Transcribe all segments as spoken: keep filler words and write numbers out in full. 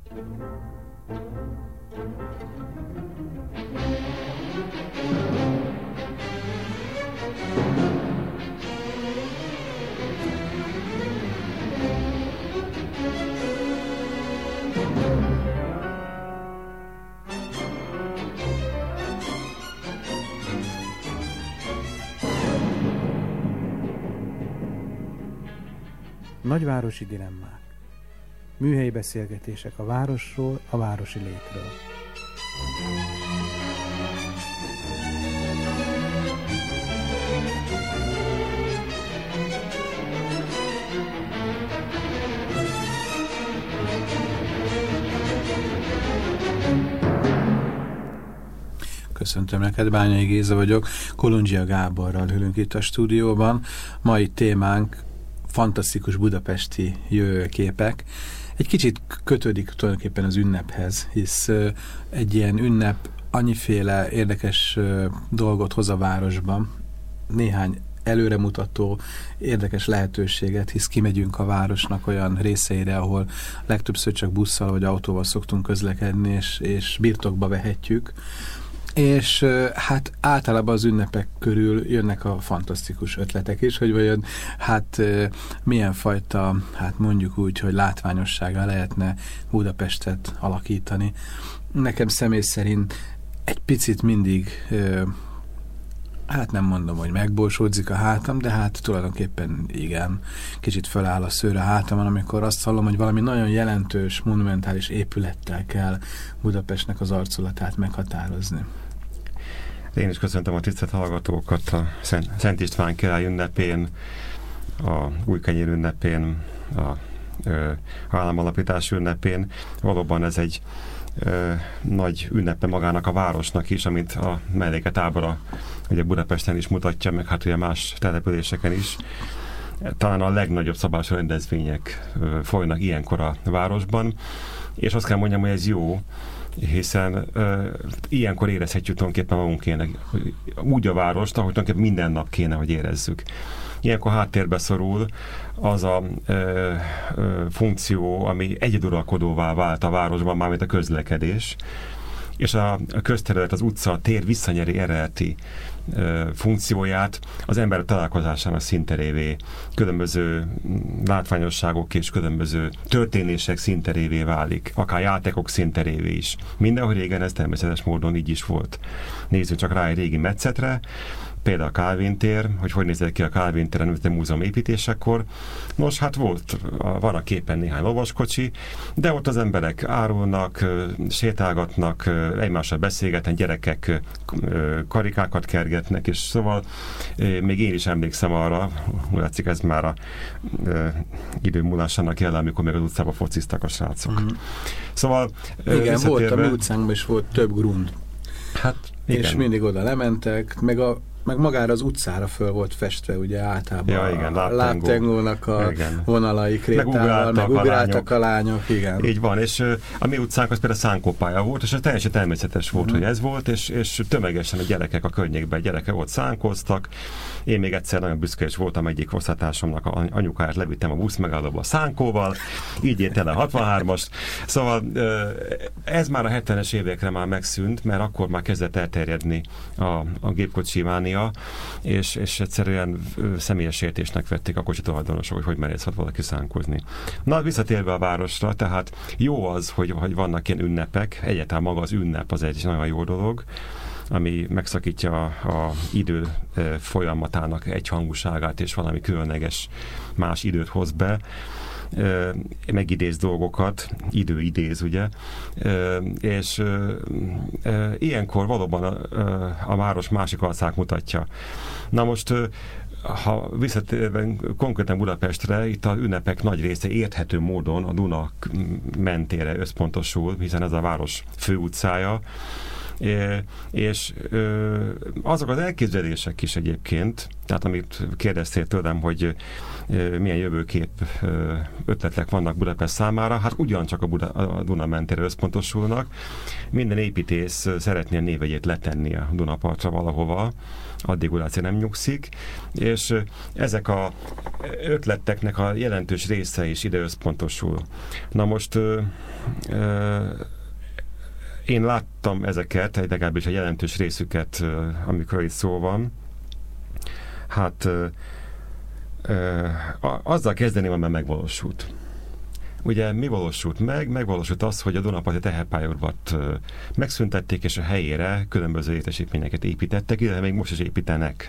Nagyvárosi dilemmák. Műhelyi beszélgetések a városról, a városi létről. Köszöntöm neked, Bányai Géza vagyok. Kolundzsia Gáborral ülünk itt a stúdióban. Mai témánk fantasztikus budapesti jövőképek. Egy kicsit kötődik tulajdonképpen az ünnephez, hisz egy ilyen ünnep annyiféle érdekes dolgot hoz a városban, néhány előremutató, érdekes lehetőséget, hisz kimegyünk a városnak olyan részeire, ahol legtöbbször csak busszal vagy autóval szoktunk közlekedni, és, és birtokba vehetjük. És hát általában az ünnepek körül jönnek a fantasztikus ötletek is, hogy vajon hát milyen fajta, hát mondjuk úgy, hogy látványossággal lehetne Budapestet alakítani. Nekem személy szerint egy picit mindig, hát nem mondom, hogy megborsódzik a hátam, de hát tulajdonképpen igen, kicsit föláll a szőr a hátamon, amikor azt hallom, hogy valami nagyon jelentős, monumentális épülettel kell Budapestnek az arculatát meghatározni. Én is köszöntöm a tisztelt hallgatókat a Szent, Szent István király ünnepén, a Újkenyér ünnepén, a ö, államalapítás ünnepén. Valóban ez egy ö, nagy ünnepe magának a városnak is, amit a melléket ábra ugye Budapesten is mutatja, meg hát ugye más településeken is. Talán a legnagyobb szabású rendezvények ö, folynak ilyenkor a városban, és azt kell mondjam, hogy ez jó, hiszen ö, ilyenkor érezhetjük tulajdonképpen magunkének úgy a várost, ahogy tulajdonképpen minden nap kéne, hogy érezzük. Ilyenkor háttérbe szorul az a ö, ö, funkció, ami egyeduralkodóvá vált a városban, mármint a közlekedés, és a, a közterület, az utca, a tér visszanyeri eredeti ö, funkcióját az ember találkozásának színterévé, különböző látványosságok és különböző történések színterévé válik, akár játékok színterévé is. Mindenhol régen ez természetes módon így is volt. Nézzük csak rá egy régi metszetre, például a Kálvin tér, hogy hogy nézett ki a Kálvin téren a múzeum építésekor. Nos, hát volt, van a képen néhány lovaskocsi, de ott az emberek árulnak, sétálgatnak, egymással beszélgetnek, gyerekek karikákat kergetnek, és szóval még én is emlékszem arra, úgy látszik, ez már a idő múlásának jelen, amikor még az utcában fociztak a srácok. Mm. Szóval igen, volt a mi utcánkban is volt több grund. Hát igen. És mindig oda lementek, meg a meg magára az utcára föl volt festve, ugye általában ja, igen, a láptengónak a igen. vonalai krétával, meg ugráltak a lányok, igen. Így van, és uh, a mi utcánk az például szánkópálya volt, és ez teljesen természetes volt, mm. hogy ez volt, és, és tömegesen a gyerekek a környékben, gyerekek ott szánkoztak. Én még egyszer nagyon büszke is voltam, egyik osztatásomnak a anyukáját levittem a busz megállóba a szánkóval, így ért el a hatvanhármast. Szóval uh, ez már a hetvenes évekre már megszűnt, mert akkor már kezdett elterjedni a, a gépkocsi mánia, és, és egyszerűen személyes értésnek vették a kocsi tulajdonosok, hogy hogy merészhet valaki szánkozni. Na, visszatérve a városra, tehát jó az, hogy, hogy vannak ilyen ünnepek, egyáltalán maga az ünnep az egy nagyon jó dolog, ami megszakítja a, a idő folyamatának egyhangúságát, és valami különleges más időt hoz be, megidéz dolgokat, idő idéz, ugye, és ilyenkor valóban a, a város másik arcát mutatja. Na most, ha visszatérve konkrétan Budapestre, itt az ünnepek nagy része érthető módon a Duna mentére összpontosul, hiszen ez a város főutcája, és azok az elképzelések is egyébként, tehát amit kérdeztél tőlem, hogy milyen jövőkép ötletek vannak Budapest számára, hát ugyancsak a, Buda, a Duna mentére összpontosulnak. Minden építész szeretné a névegyét letenni a Dunapartra valahova, addig Urácé nem nyugszik, és ezek a ötleteknek a jelentős része is ide összpontosul. Na most ö, ö, én láttam ezeket, legalábbis a jelentős részüket, amikor itt szó van. Hát ö, ö, azzal kezdeném, amely megvalósult. Ugye mi valósult meg? Megvalósult az, hogy a Dunaparti teherpályaudvart megszüntették, és a helyére különböző létesítményeket építettek, illetve még most is építenek.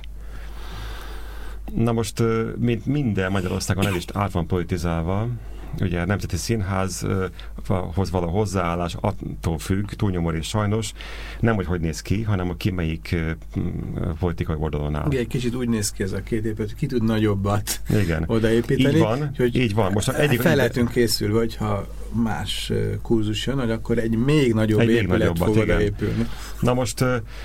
Na most, mint minden Magyarországon el is át van politizálva, ugye a Nemzeti Színházhoz való hozzáállás attól függ, túlnyomó rész sajnos, nem hogy hogy néz ki, hanem hogy ki melyik politikai oldalon áll. Ugye egy kicsit úgy néz ki ez a két épület, ki tud nagyobbat Igen. odaépíteni. Így van, hogy így van. Most egyik fel lehetünk készülve, hogyha más kurzus jön, hogy akkor egy még nagyobb egy épület még fog odaépülni. Na most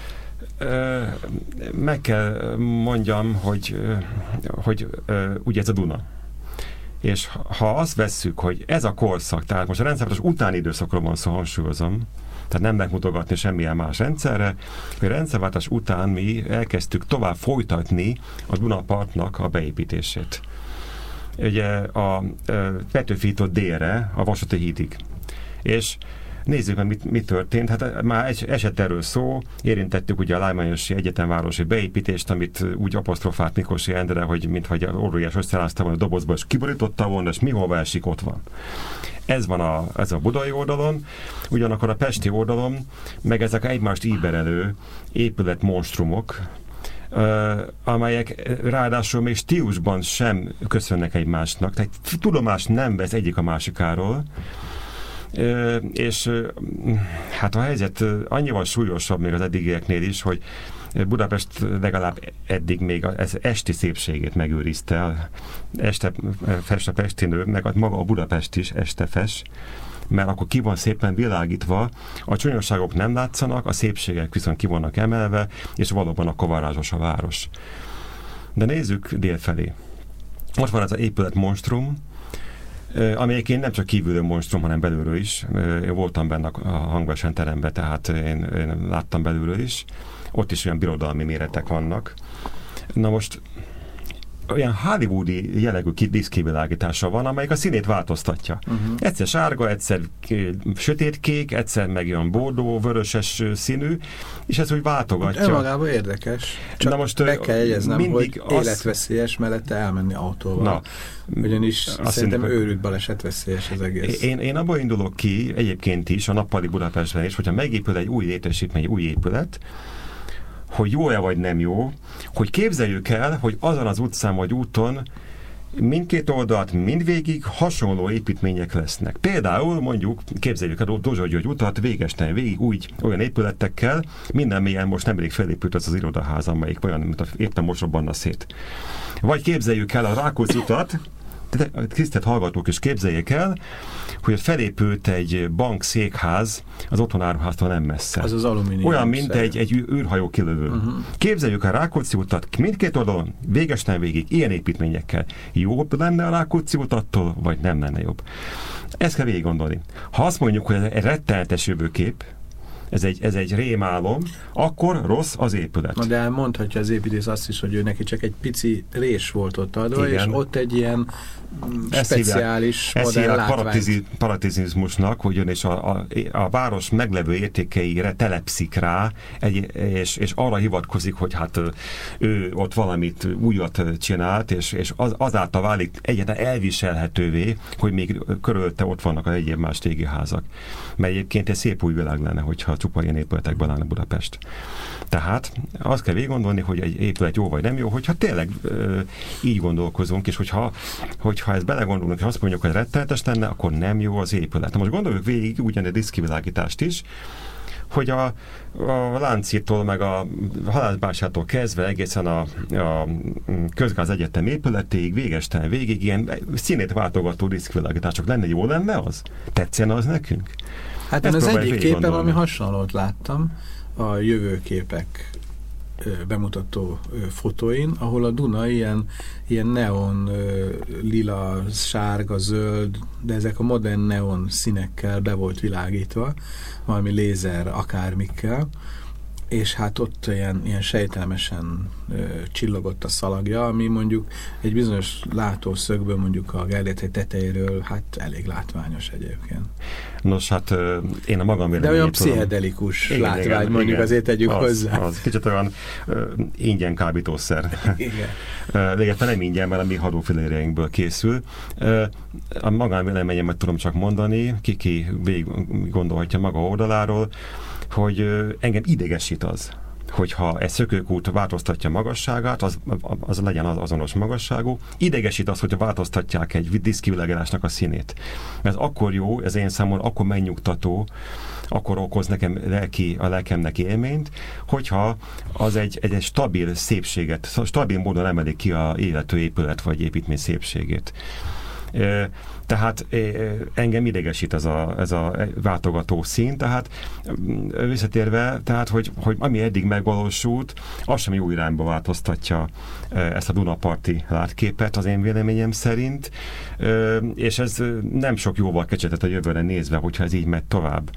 meg kell mondjam, hogy, hogy ugye ez a Duna. És ha azt vesszük, hogy ez a korszak, tehát most a rendszerváltás utáni időszakról van szó, hangsúlyozom, tehát nem megmutogatni semmilyen más rendszerre, hogy a rendszerváltás után mi elkezdtük tovább folytatni a Dunapartnak a beépítését. Ugye a Petőfitől délre, a Vasúti hídig. És nézzük meg, mit, mit történt. Hát már esett erről szó, érintettük ugye a Lágymányosi Egyetemvárosi beépítést, amit úgy apostrofált Mikossy Endre, hogy mintha óriás összerázta volna a dobozba, és kiborította volna, és mi hova esik, ott van. Ez van a, ez a budai oldalon, ugyanakkor a pesti oldalon, meg ezek egymást íberelő épületmonstrumok, Uh, amelyek ráadásul még stílusban sem köszönnek egymásnak, tehát tudomást nem vesz egyik a másikáról, Uh, és uh, hát a helyzet uh, annyival súlyosabb még az eddigieknél is, hogy Budapest legalább eddig még az esti szépségét megőrizte. Este fest a pestinő, meg maga a Budapest is este fes, mert akkor ki van szépen világítva, a csúnyosságok nem látszanak, a szépségek viszont ki vannak emelve, és valóban akkor varázsos a város. De nézzük délfelé. Ott van ez az épület monstrum, ami egyébként nem csak kívülről monstrum, hanem belülről is. Én voltam benne a hangversenyteremben, tehát én, én láttam belülről is. Ott is olyan birodalmi méretek vannak. Na most olyan hollywoodi jellegű díszkivilágítása van, amelyik a színét változtatja. Uh-huh. Egyszer sárga, egyszer sötétkék, egyszer meg olyan bordó, vöröses színű, és ez úgy váltogatja. Önmagában érdekes. Csak na most meg kell jegyeznem, hogy az... életveszélyes mellette elmenni autóval. Na, ugyanis szerintem szinte... őrült baleset veszélyes az egész. Én, én abban indulok ki, egyébként is, a nappali Budapestben is, hogyha megépül egy új létesítmény, egy új épület, hogy jó-e vagy nem jó, hogy képzeljük el, hogy azon az utcán vagy úton mindkét oldalt, mindvégig hasonló építmények lesznek. Például mondjuk képzeljük el a Dózsa György utat végesen végig úgy olyan épületekkel, minden mélyen most nemrég felépült az az irodaház, amelyik olyan, mint a, éppen most robbanna szét. Vagy képzeljük el a Rákóczi utat, tisztelt hallgatók is képzeljék el, hogy felépült egy bankszékház az otthonáruháztól nem messze. Az az alumínium. Olyan, mint egy, egy űrhajó kilövő. Uh-huh. Képzeljük a Rákóczi utat mindkét oldalon, végesen végig, ilyen építményekkel. Jobb lenne a Rákóczi utattól, vagy nem lenne jobb? Ezt kell végig gondolni. Ha azt mondjuk, hogy ez egy rettenetes jövőkép, ez egy, ez egy rémálom, akkor rossz az épület. Na de mondhatja az építész azt is, hogy ő neki csak egy pici rés volt ott adva, igen. És ott egy ilyen ezt speciális hívják, modern látványt. Paratizizmusnak, hogy és a, a, a város meglevő értékeire telepszik rá, egy, és, és arra hivatkozik, hogy hát ő ott valamit újat csinált, és, és az, azáltal válik egyáltalán elviselhetővé, hogy még körülte ott vannak az egyéb más régi házak. Mert egyébként egy szép új világ lenne, hogyha csupa ilyen épületekben állna Budapest. Tehát azt kell végig gondolni, hogy egy épület jó vagy nem jó, hogyha tényleg ö, így gondolkozunk, és hogyha, hogyha ezt belegondolunk, és azt mondjuk, hogy rettenetes lenne, akkor nem jó az épület. Na most gondoljuk végig ugyan a diszkivilágítást is, hogy a, a Lánchídtól meg a Halászbásától kezdve egészen a, a Közgáz Egyetem épületéig, végestelen végig ilyen színét váltogató diszkivilágítások lenne, jó lenne az? Tetszene az nekünk? Hát én az egyik képen, ami hasonlót láttam, a jövőképek bemutató fotóin, ahol a Duna ilyen, ilyen neon, lila, sárga, zöld, de ezek a modern neon színekkel be volt világítva, valami lézer akármikkel, és hát ott ilyen, ilyen sejtelmesen ö, csillogott a szalagja, ami mondjuk egy bizonyos látószögből, mondjuk a Gellért-hegy tetejéről, hát elég látványos egyébként. Nos, hát én a magam véleményét De olyan tudom. Pszichedelikus Igen, látvány, igen, mondjuk igen. Azért tegyük az, hozzá. Az kicsit olyan uh, ingyen kábítószer. Igen. Végett nem ingyen, mert a mi hadófilérjeinkből készül. Uh, a magam véleményemet tudom csak mondani, ki-ki végig gondolhatja maga oldaláról, hogy uh, engem idegesít az, hogyha egy szökőkút változtatja magasságát, az, az legyen az azonos magasságú. Idegesít az, hogyha változtatják egy diszkivilágításnak a színét. Ez akkor jó, ez én számomra akkor megnyugtató, akkor okoz nekem lelki, a lelkemnek élményt, hogyha az egy, egy, egy stabil szépséget, stabil módon emelik ki a élető épület vagy építmény szépségét. Tehát engem idegesít ez a, ez a váltogató szín, tehát visszatérve, tehát, hogy, hogy ami eddig megvalósult, az sem jó irányba változtatja ezt a Dunaparti látképet az én véleményem szerint, és ez nem sok jóval kecsetet a jövőre nézve, hogyha ez így megy tovább.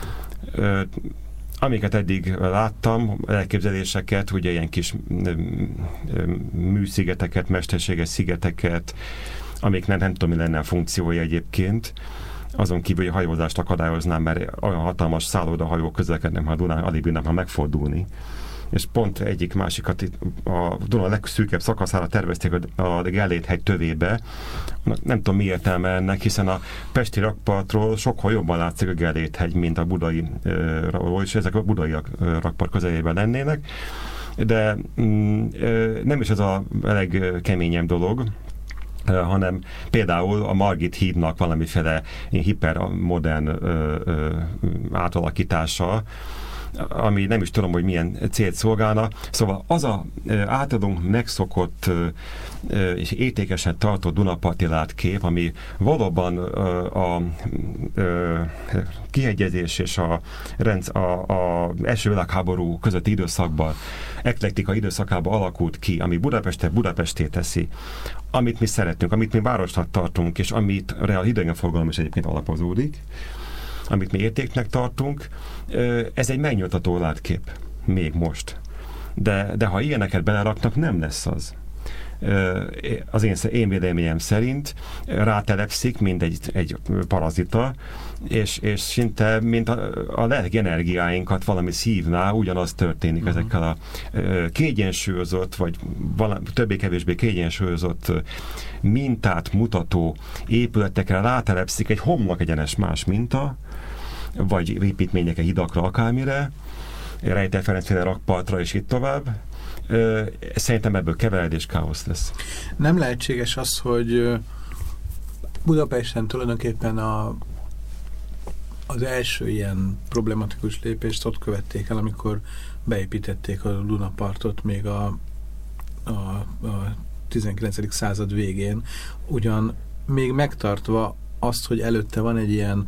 Amiket eddig láttam, elképzeléseket, ugye ilyen kis műszigeteket, mesterséges szigeteket, amik nem, nem tudom, mi lenne a funkciója egyébként, azon kívül, hogy a hajózást akadályoznám, mert olyan hatalmas szállódahajók közlekednek, ha a Dunán alig bírnak már megfordulni. És pont egyik másikat a Duna legszűkebb szakaszára tervezték a Gellért-hegy tövébe. Nem tudom, mi értelme ennek, hiszen a pesti rakpartról sokkal jobban látszik a Gellért-hegy, mint a budai, és ezek a budai rakpart közelében lennének. De nem is ez a legkeményebb dolog, hanem például a Margit hídnak valamiféle hipermodern ö, ö, átalakítása, ami nem is tudom, hogy milyen célt szolgálna. Szóval az a általunk megszokott és értékesen tartott Dunaparti látkép, ami valóban a, a, a kihegyezés és a, a, a első világháború közötti időszakban, eklektika időszakában alakult ki, ami Budapestet Budapesté teszi, amit mi szeretünk, amit mi városnak tartunk, és amit reál idegenforgalom is egyébként alapozódik, amit mi értéknek tartunk, ez egy megnyugtató látkép még most. De, de ha ilyeneket beleraknak, nem lesz az. Az én, én véleményem szerint rátelepszik, mint egy, egy parazita, és, és szinte, mint a, a lelki energiáinkat valami szívná, ugyanaz történik uh-huh. ezekkel a kiegyensúlyozott, vagy többé-kevésbé kiegyensúlyozott mintát mutató épületekre rátelepszik egy homlok egyenes más minta, vagy építményekre, hidakra, akármire, Rejter Ferencféle rakpartra, és itt tovább. Szerintem ebből keveredés, káosz lesz. Nem lehetséges az, hogy Budapesten tulajdonképpen a, az első ilyen problematikus lépést ott követték el, amikor beépítették a Dunapartot még a, a, a tizenkilencedik század végén, ugyan még megtartva azt, hogy előtte van egy ilyen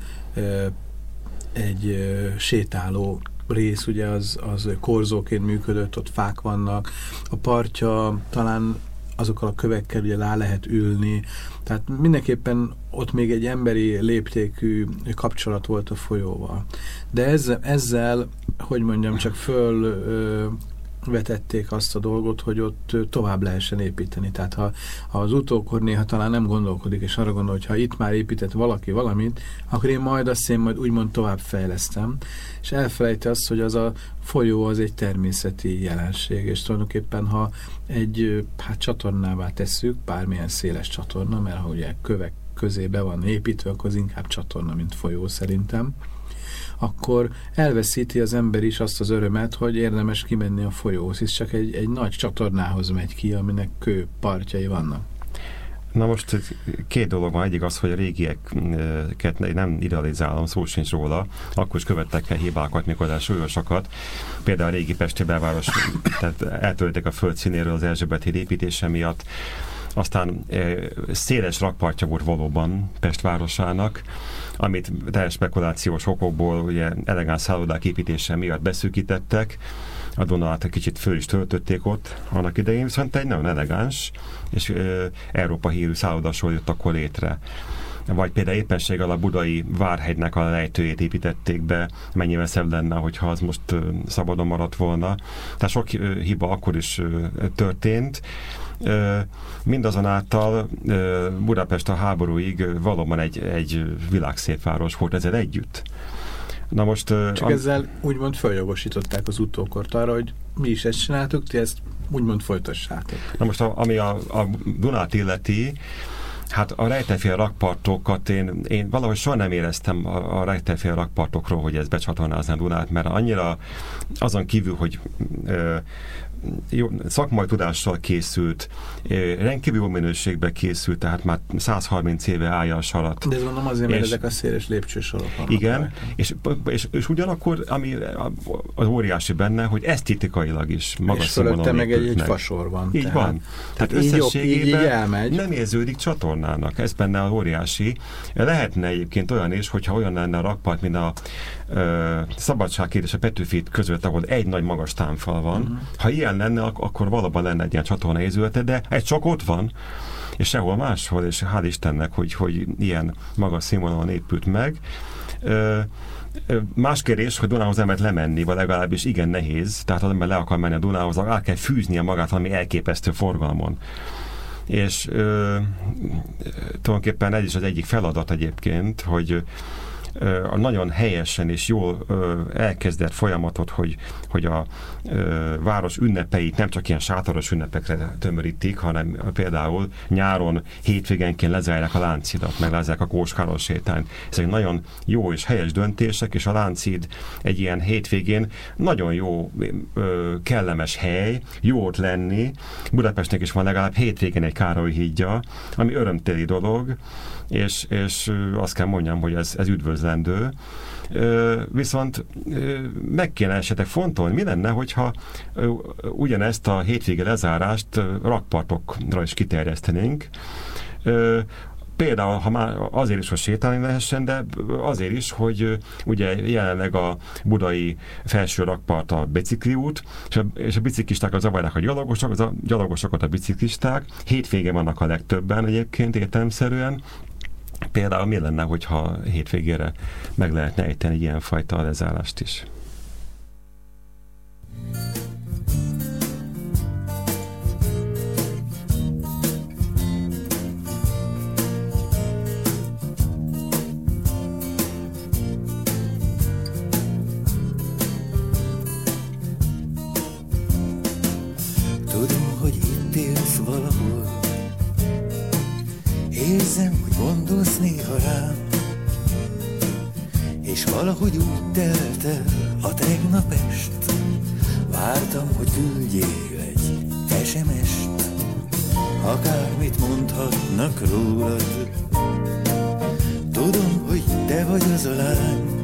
egy sétáló rész, ugye az, az korzóként működött, ott fák vannak, a partja talán azokkal a kövekkel ugye lá lehet ülni, tehát mindenképpen ott még egy emberi léptékű kapcsolat volt a folyóval. De ezzel, ezzel hogy mondjam, csak föl ö, vetették azt a dolgot, hogy ott tovább lehessen építeni. Tehát ha, ha az utókor néha talán nem gondolkodik, és arra gondol, hogy ha itt már épített valaki valamit, akkor én majd azt én majd úgymond tovább fejlesztem, és elfelejti azt, hogy az a folyó az egy természeti jelenség, és tulajdonképpen ha egy hát csatornává tesszük, bármilyen széles csatorna, mert ha ugye kövek közé be van építve, akkor az inkább csatorna, mint folyó szerintem, akkor elveszíti az ember is azt az örömet, hogy érdemes kimenni a folyóhoz, hisz csak egy, egy nagy csatornához megy ki, aminek kőpartjai vannak. Na most két dolog van. Egyik az, hogy a régieket nem idealizálom, szó sincs róla, akkor is követtek el hibákat, mikor el súlyosakat. Például a régi pesti belváros, tehát eltölték a földszínéről az Erzsébet híd építése miatt. Aztán e, széles rakpartja volt valóban Pest városának, amit teljes spekulációs okokból, ugye elegáns szállodák építése miatt beszűkítettek, a Dunát egy kicsit föl is töltötték ott annak idején, viszont egy nagyon elegáns és e, Európa hírű szállodasor jött akkor létre. Vagy például éppenséggel a budai Várhegynek a lejtőjét építették be, mennyivel szebb lenne, hogyha az most ö, szabadon maradt volna. Tehát sok ö, hiba akkor is ö, történt. Ö, mindazonáltal ö, Budapest a háborúig valóban egy, egy világszép város volt ezzel együtt. Na most, Csak am... ezzel úgymond feljogosították az utókort arra, hogy mi is ezt csináltuk, ti ezt úgymond folytassátok. Na most, a, ami a, a Dunát illeti, hát a rejtelyféle rakpartokat én, én valahogy soha nem éreztem a, a rejtelyféle rakpartokról, hogy ez becsatornázná a Dunát, mert annyira azon kívül, hogy ö, jó, szakmai tudással készült, rendkívül jó minőségben készült, tehát már száz harminc éve állja a sarat. De ez mondom azért, mert és, ezek a széles lépcsősorok vannak. Igen, és, és, és ugyanakkor, ami az óriási benne, hogy esztétikailag is magas színvonalon épült meg. És meg egy, egy fasor van. Így tehát, van. Tehát így összességében így elmegy. Nem érződik csatornának. Ez benne az óriási. Lehetne egyébként olyan is, hogyha olyan lenne a rakpart, mint a ö, Szabadsághíd és a Petőfit között, ahol egy nagy magas támfal van. Uh-huh. Ha ilyen lenne, ak- akkor valóban lenne egy ilyen csatorna érzülete, de egy csak ott van, és sehol máshol, és hál' Istennek, hogy, hogy ilyen magas színvonalon épült meg. Ö, Más kérdés, hogy Dunához nem lehet lemenni, vagy legalábbis igen nehéz, tehát az ember le akar menni a Dunához, el kell fűznie magát valami elképesztő forgalmon. És ö, tulajdonképpen ez is az egyik feladat egyébként, hogy a nagyon helyesen és jól ö, elkezdett folyamatot, hogy, hogy a ö, város ünnepeit nem csak ilyen sátoros ünnepekre tömörítik, hanem például nyáron hétvégenként lezárják a Láncidat, meg lezárják a Kóskáros sétányt. Ezek nagyon jó és helyes döntések, és a Lánchíd egy ilyen hétvégén nagyon jó, ö, kellemes hely, jó ott lenni. Budapestnek is van legalább hétvégén egy Károly hídja, ami örömteli dolog, és, és azt kell mondjam, hogy ez, ez üdvözlendő. Viszont meg kéne esetleg fontolni, mi lenne, hogyha ugyanezt a hétvége lezárást rakpartokra is kiterjesztenénk. Például, ha már azért is, hogy sétálni lehessen, de azért is, hogy ugye jelenleg a budai felső rakpart a bicikliút, és a, és a biciklistákat zavarják a gyalogosok, a gyalogosokat a biciklisták. Hétvégén vannak a legtöbben egyébként értelemszerűen. Például mi lenne, hogyha hétvégére meg lehetne ejteni egy ilyenfajta lezárást is? Tudom, hogy itt élsz valahol, érzem, hogy gondolsz néha rám, és valahogy úgy telt el a tegnap est. Vártam, hogy küldjél egy es em est, akármit mondhatnak rólad. Tudom, hogy te vagy az a lány,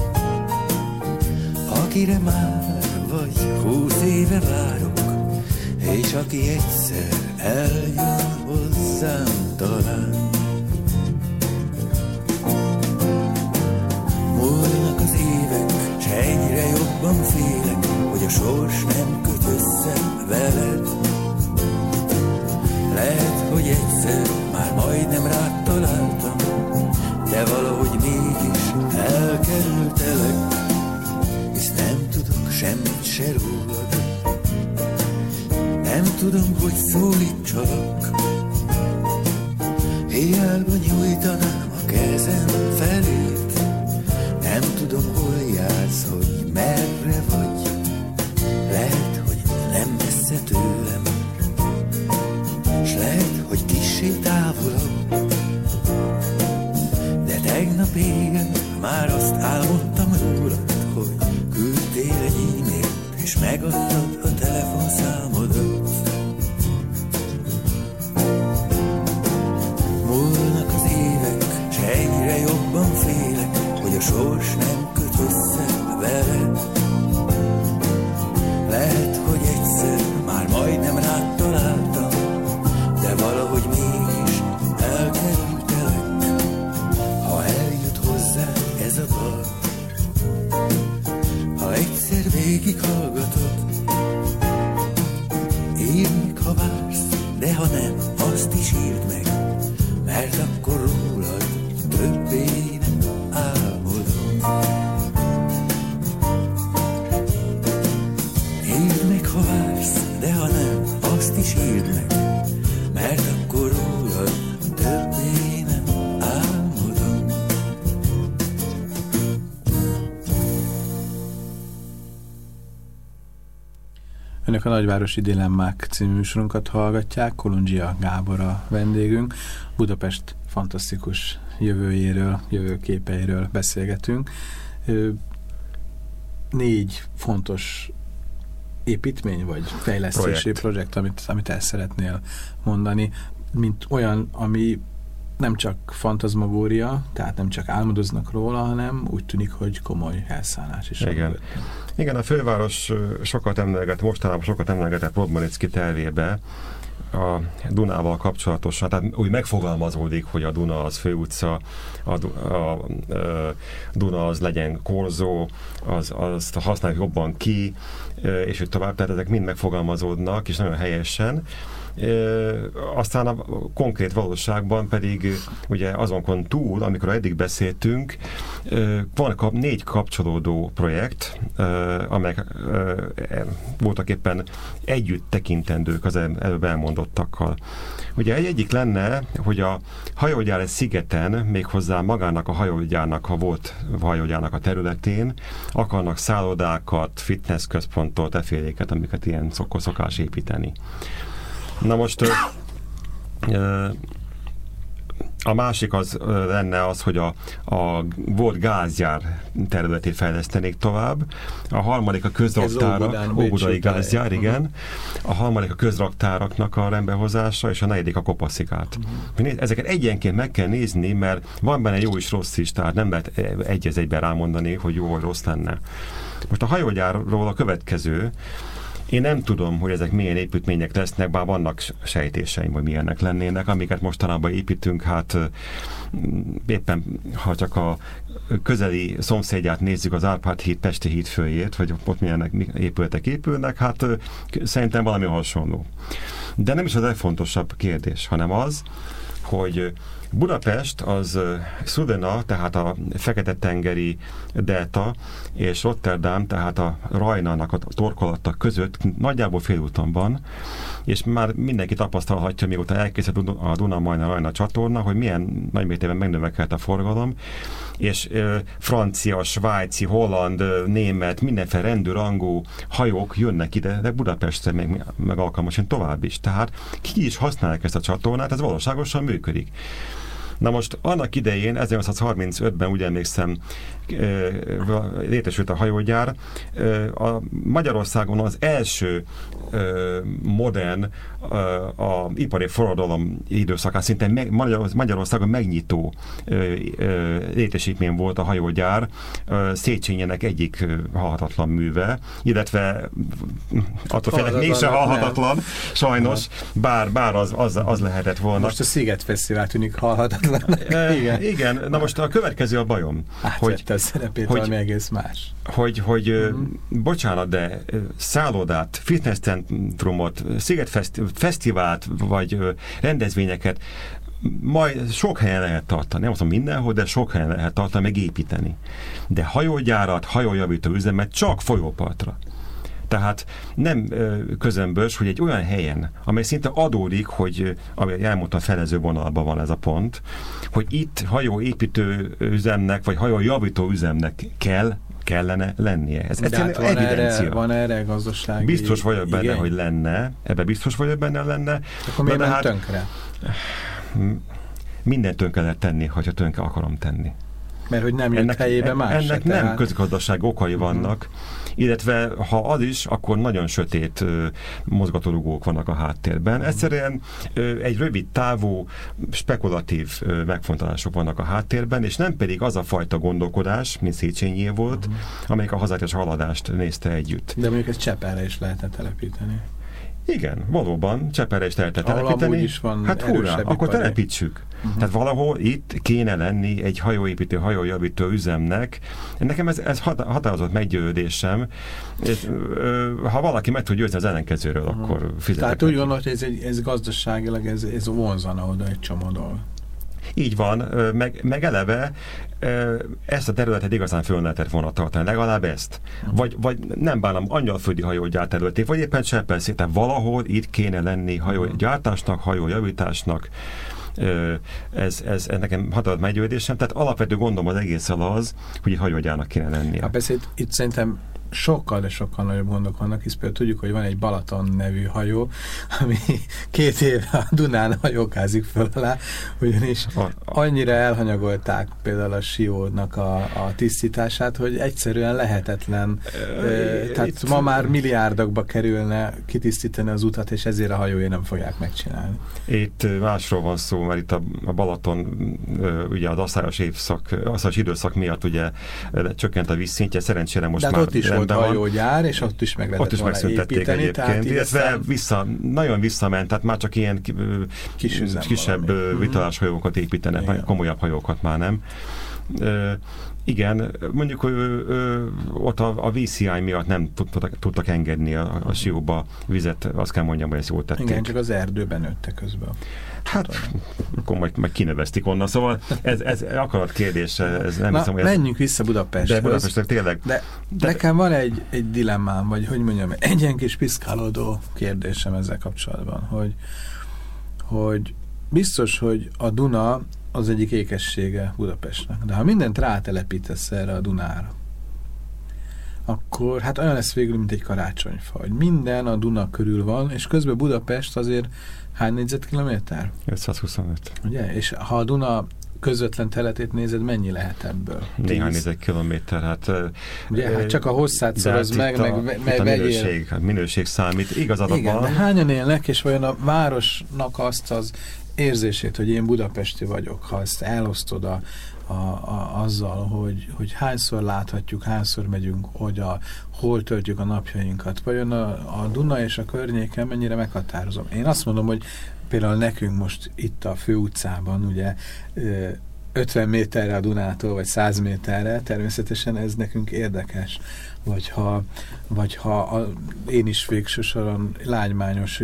akire már vagy húsz éve várok, és aki egyszer eljön hozzám talán. Múlnak az évek, s egyre jobban félek, hogy a sors nem köt össze veled. Lehet, hogy egyszer már majdnem rád találtam, de valahogy mégis elkerültelek, hisz nem tudok semmit se rólad. Nem tudom, hogy szólítsalak, hiába nyújtanám a kezem felét. Nem tudom, hol jársz, hogy merre vagy, lehet, hogy nem messze tőlem, s lehet, hogy kissé távolabb. De tegnap éjjel már azt álmodtam rólad, hogy küldtél egy e-mailt, és megadtad a telefonszámodat. Múlnak az évek, s egyre jobban félek, hogy a sors nem köt össze veled. Lehet, hogy egyszer már majdnem rád találtam, de valahogy mégis elkerültelek. Ha eljut hozzá végig hallgatod. Írd meg, ha vársz, de ha nem, azt is írd meg, mert akkor rólad többé nem álmodom. Írd meg, ha vársz, de ha nem, azt is írd meg, mert akkor rólad többé nem álmodom. Önök a Nagyvárosi Dilemmák című műsorunkat hallgatják, Kolundzsia Gábor a vendégünk, Budapest fantasztikus jövőjéről, jövőképeiről beszélgetünk. Négy fontos építmény vagy fejlesztési projekt, projekt amit, amit el szeretnél mondani, mint olyan, ami nem csak fantazmagória, tehát nem csak álmodoznak róla, hanem úgy tűnik, hogy komoly elszállás is. Igen. Igen, a főváros sokat emleget, mostanában sokat emlegetett Rodmanicki tervébe a Dunával kapcsolatosan, tehát úgy megfogalmazódik, hogy a Duna az főutca, a, a, a Duna az legyen korzó, az, azt használjuk jobban ki, és úgy tovább, tehát ezek mind megfogalmazódnak, és nagyon helyesen. E, aztán a konkrét valóságban pedig ugye azonkon túl, amikor eddig beszéltünk, e, van kap, négy kapcsolódó projekt, e, amelyek e, voltak éppen együtt tekintendők az előbb elmondottakkal. Ugye egy egyik lenne, hogy a hajógyár szigeten, méghozzá magának a hajógyárnak, ha volt hajógyárnak a területén, akarnak szállodákat, fitnessközpontot, eféléket, amiket ilyen szokás építeni. Na most a másik az lenne az, hogy a, a volt gázgyár területét fejlesztenék tovább. A harmadik a közraktárak, óbudai gázgyár, igen. Uh-huh. A harmadik a közraktáraknak a rendbehozása, és a negyedik a kopaszikát. Uh-huh. Ezeket egyenként meg kell nézni, mert van benne jó és rossz is, tehát nem lehet egy az egyben rámondani, hogy jó vagy rossz lenne. Most a hajógyárról a következő. Én nem tudom, hogy ezek milyen építmények lesznek, bár vannak sejtéseim, hogy milyenek lennének, amiket mostanában építünk, hát éppen, ha csak a közeli szomszédját nézzük, az Árpád híd, Pesti híd följét, vagy ott milyenek épületek épülnek, hát szerintem valami hasonló. De nem is az legfontosabb kérdés, hanem az, hogy Budapest az Szudena, tehát a Fekete-tengeri delta, és Rotterdam, tehát a Rajnának a torkolata között nagyjából félúton van, és már mindenki tapasztalhatja, mióta elkészült a Duna-Majna-Rajna csatorna, hogy milyen nagymértékben megnövekedett a forgalom, és ö, francia, svájci, holland, ö, német, mindenféle rendőrangú hajók jönnek ide, de Budapestre meg, meg alkalmasan tovább is. Tehát ki is használják ezt a csatornát, ez valóságosan működik. Na most annak idején, ezernyolcszázharmincötben úgy emlékszem, létesült a hajógyár. A Magyarországon az első modern a ipari forradalom időszakán szinte meg, Magyarországon megnyitó létesítmény volt a hajógyár, Széchenyinek egyik halhatatlan műve, illetve attól félek mégse halhatatlan, sajnos, bár, bár az, az, az lehetett volna. Most a Sziget Fesztivál tűnik halhatatlan. igen. igen, na most a következő a bajom. Hogy a szerepét hogy, valami egész más. Hogy, hogy mm-hmm. bocsánat, de szállodát, fitnesscentrumot, szigetfesztivált, vagy rendezvényeket majd sok helyen lehet tartani. Nem azt mondom mindenhol, de sok helyen lehet tartani, meg építeni. De hajógyárat, hajójavító üzemet csak folyópartra. Tehát nem ö, közömbös, hogy egy olyan helyen, amely szinte adódik, hogy, ahogy elmondtam, felező vonalban van ez a pont, hogy itt hajóépítő üzemnek, vagy hajójavító üzemnek kell, kellene lennie. Ez egyszerűen van evidencia. Erre, van erre gazdasági... Biztos vagyok benne, igen. hogy lenne. Ebben biztos vagyok benne, lenne. Akkor miért nem hát, tönkre? Mindent tönkre lehet tenni, ha tönkre akarom tenni. Mert hogy nem jött ennek, helyébe más. Ennek nem tehát... közgazdaság okai vannak, uh-huh. illetve ha az is, akkor nagyon sötét uh, mozgatórugók vannak a háttérben. Uh-huh. Egyszerűen uh, egy rövid távú, spekulatív uh, megfontolások vannak a háttérben, és nem pedig az a fajta gondolkodás, mint Széchenyé volt, uh-huh. amelyik a hazályos haladást nézte együtt. De mondjuk ezt Csepelre is lehetne telepíteni. Igen, valóban, Cseperre is lehetett telepíteni. Is van hát hurrá, akkor telepítsük. Uh-huh. Tehát valahol itt kéne lenni egy hajóépítő, hajójavító üzemnek. Nekem ez, ez határozott meggyőződésem. Ha valaki meg tud győzni az ellenkezőről, uh-huh. akkor fizetek. Tehát úgy gondolod, hogy ez, egy, ez gazdaságilag ez, ez vonzana oda egy csomó dolog. Így van, meg, meg eleve ezt a területet igazán föl lehetett volna tartani, legalább ezt. Vagy, vagy nem bánom, angyalföldi hajógyár területét, vagy éppen Cseppel-szék, tehát valahol itt kéne lenni hajógyártásnak, hajójavításnak. Ez, ez, ez nekem határozott meggyőződésem, tehát alapvető gondom az egészen az, hogy hajógyárnak kéne lennie. Hát persze itt, itt szerintem sokkal, de sokkal nagyobb gondok vannak, hisz például tudjuk, hogy van egy Balaton nevű hajó, ami két éve a Dunán hajókázik föl alá, ugyanis annyira elhanyagolták például a Siónak a, a tisztítását, hogy egyszerűen lehetetlen. E, tehát itt ma már milliárdokba kerülne kitisztítani az utat, és ezért a hajói nem fogják megcsinálni. Itt másról van szó, mert itt a, a Balaton ugye az asszályos évszak, asszályos időszak miatt ugye csökkent a vízszintje, szerencsére most de már ott is volt hajógyár, és ott is meg lehetett volna építeni. Egyébként, illetve vissza, nagyon visszament, tehát már csak ilyen Kis kisebb vitalás hajókat építenek, igen. Komolyabb hajókat már nem. Uh, igen, mondjuk hogy uh, ott a, a vízhiány miatt nem tudtak, tudtak engedni a, a Sióba vizet, azt kell mondjam, hogy ezt jól tették. Igen, csak az erdőben nőtte közben. Hát, akkor majd, majd kineveztik onnan, szóval ez, ez akarat kérdés, ez nem Na, hiszem, hogy menjünk ez... vissza Budapesthez. De Budapestre tényleg. De, de nekem van egy, egy dilemmám, vagy hogy mondjam, egy ilyen kis piszkálódó kérdésem ezzel kapcsolatban, hogy, hogy biztos, hogy a Duna az egyik ékessége Budapestnek, de ha mindent rátelepítesz erre a Dunára, akkor hát olyan lesz végül, mint egy karácsonyfa, hogy minden a Duna körül van, és közben Budapest azért hány négyzetkilométer? ötszázhuszonöt. Ugye? És ha a Duna közvetlen teletét nézed, mennyi lehet ebből? Néhány négyzetkilométer, hát... Ugye, hát csak a hosszát szoroz meg, a, meg, meg a minőség, a minőség számít, igazad igen, van. de hányan élnek, és vajon a városnak azt az érzését, hogy én budapesti vagyok, ha ezt elosztod a, a, a, azzal, hogy, hogy hányszor láthatjuk, hányszor megyünk oda, hol töltjük a napjainkat, vajon a, a Duna és a környéken mennyire meghatározom. Én azt mondom, hogy például nekünk most itt a főutcában, ugye ötven méterre a Dunától, vagy száz méterre, természetesen ez nekünk érdekes. Vagy ha, vagy ha a, én is végső soron lágymányos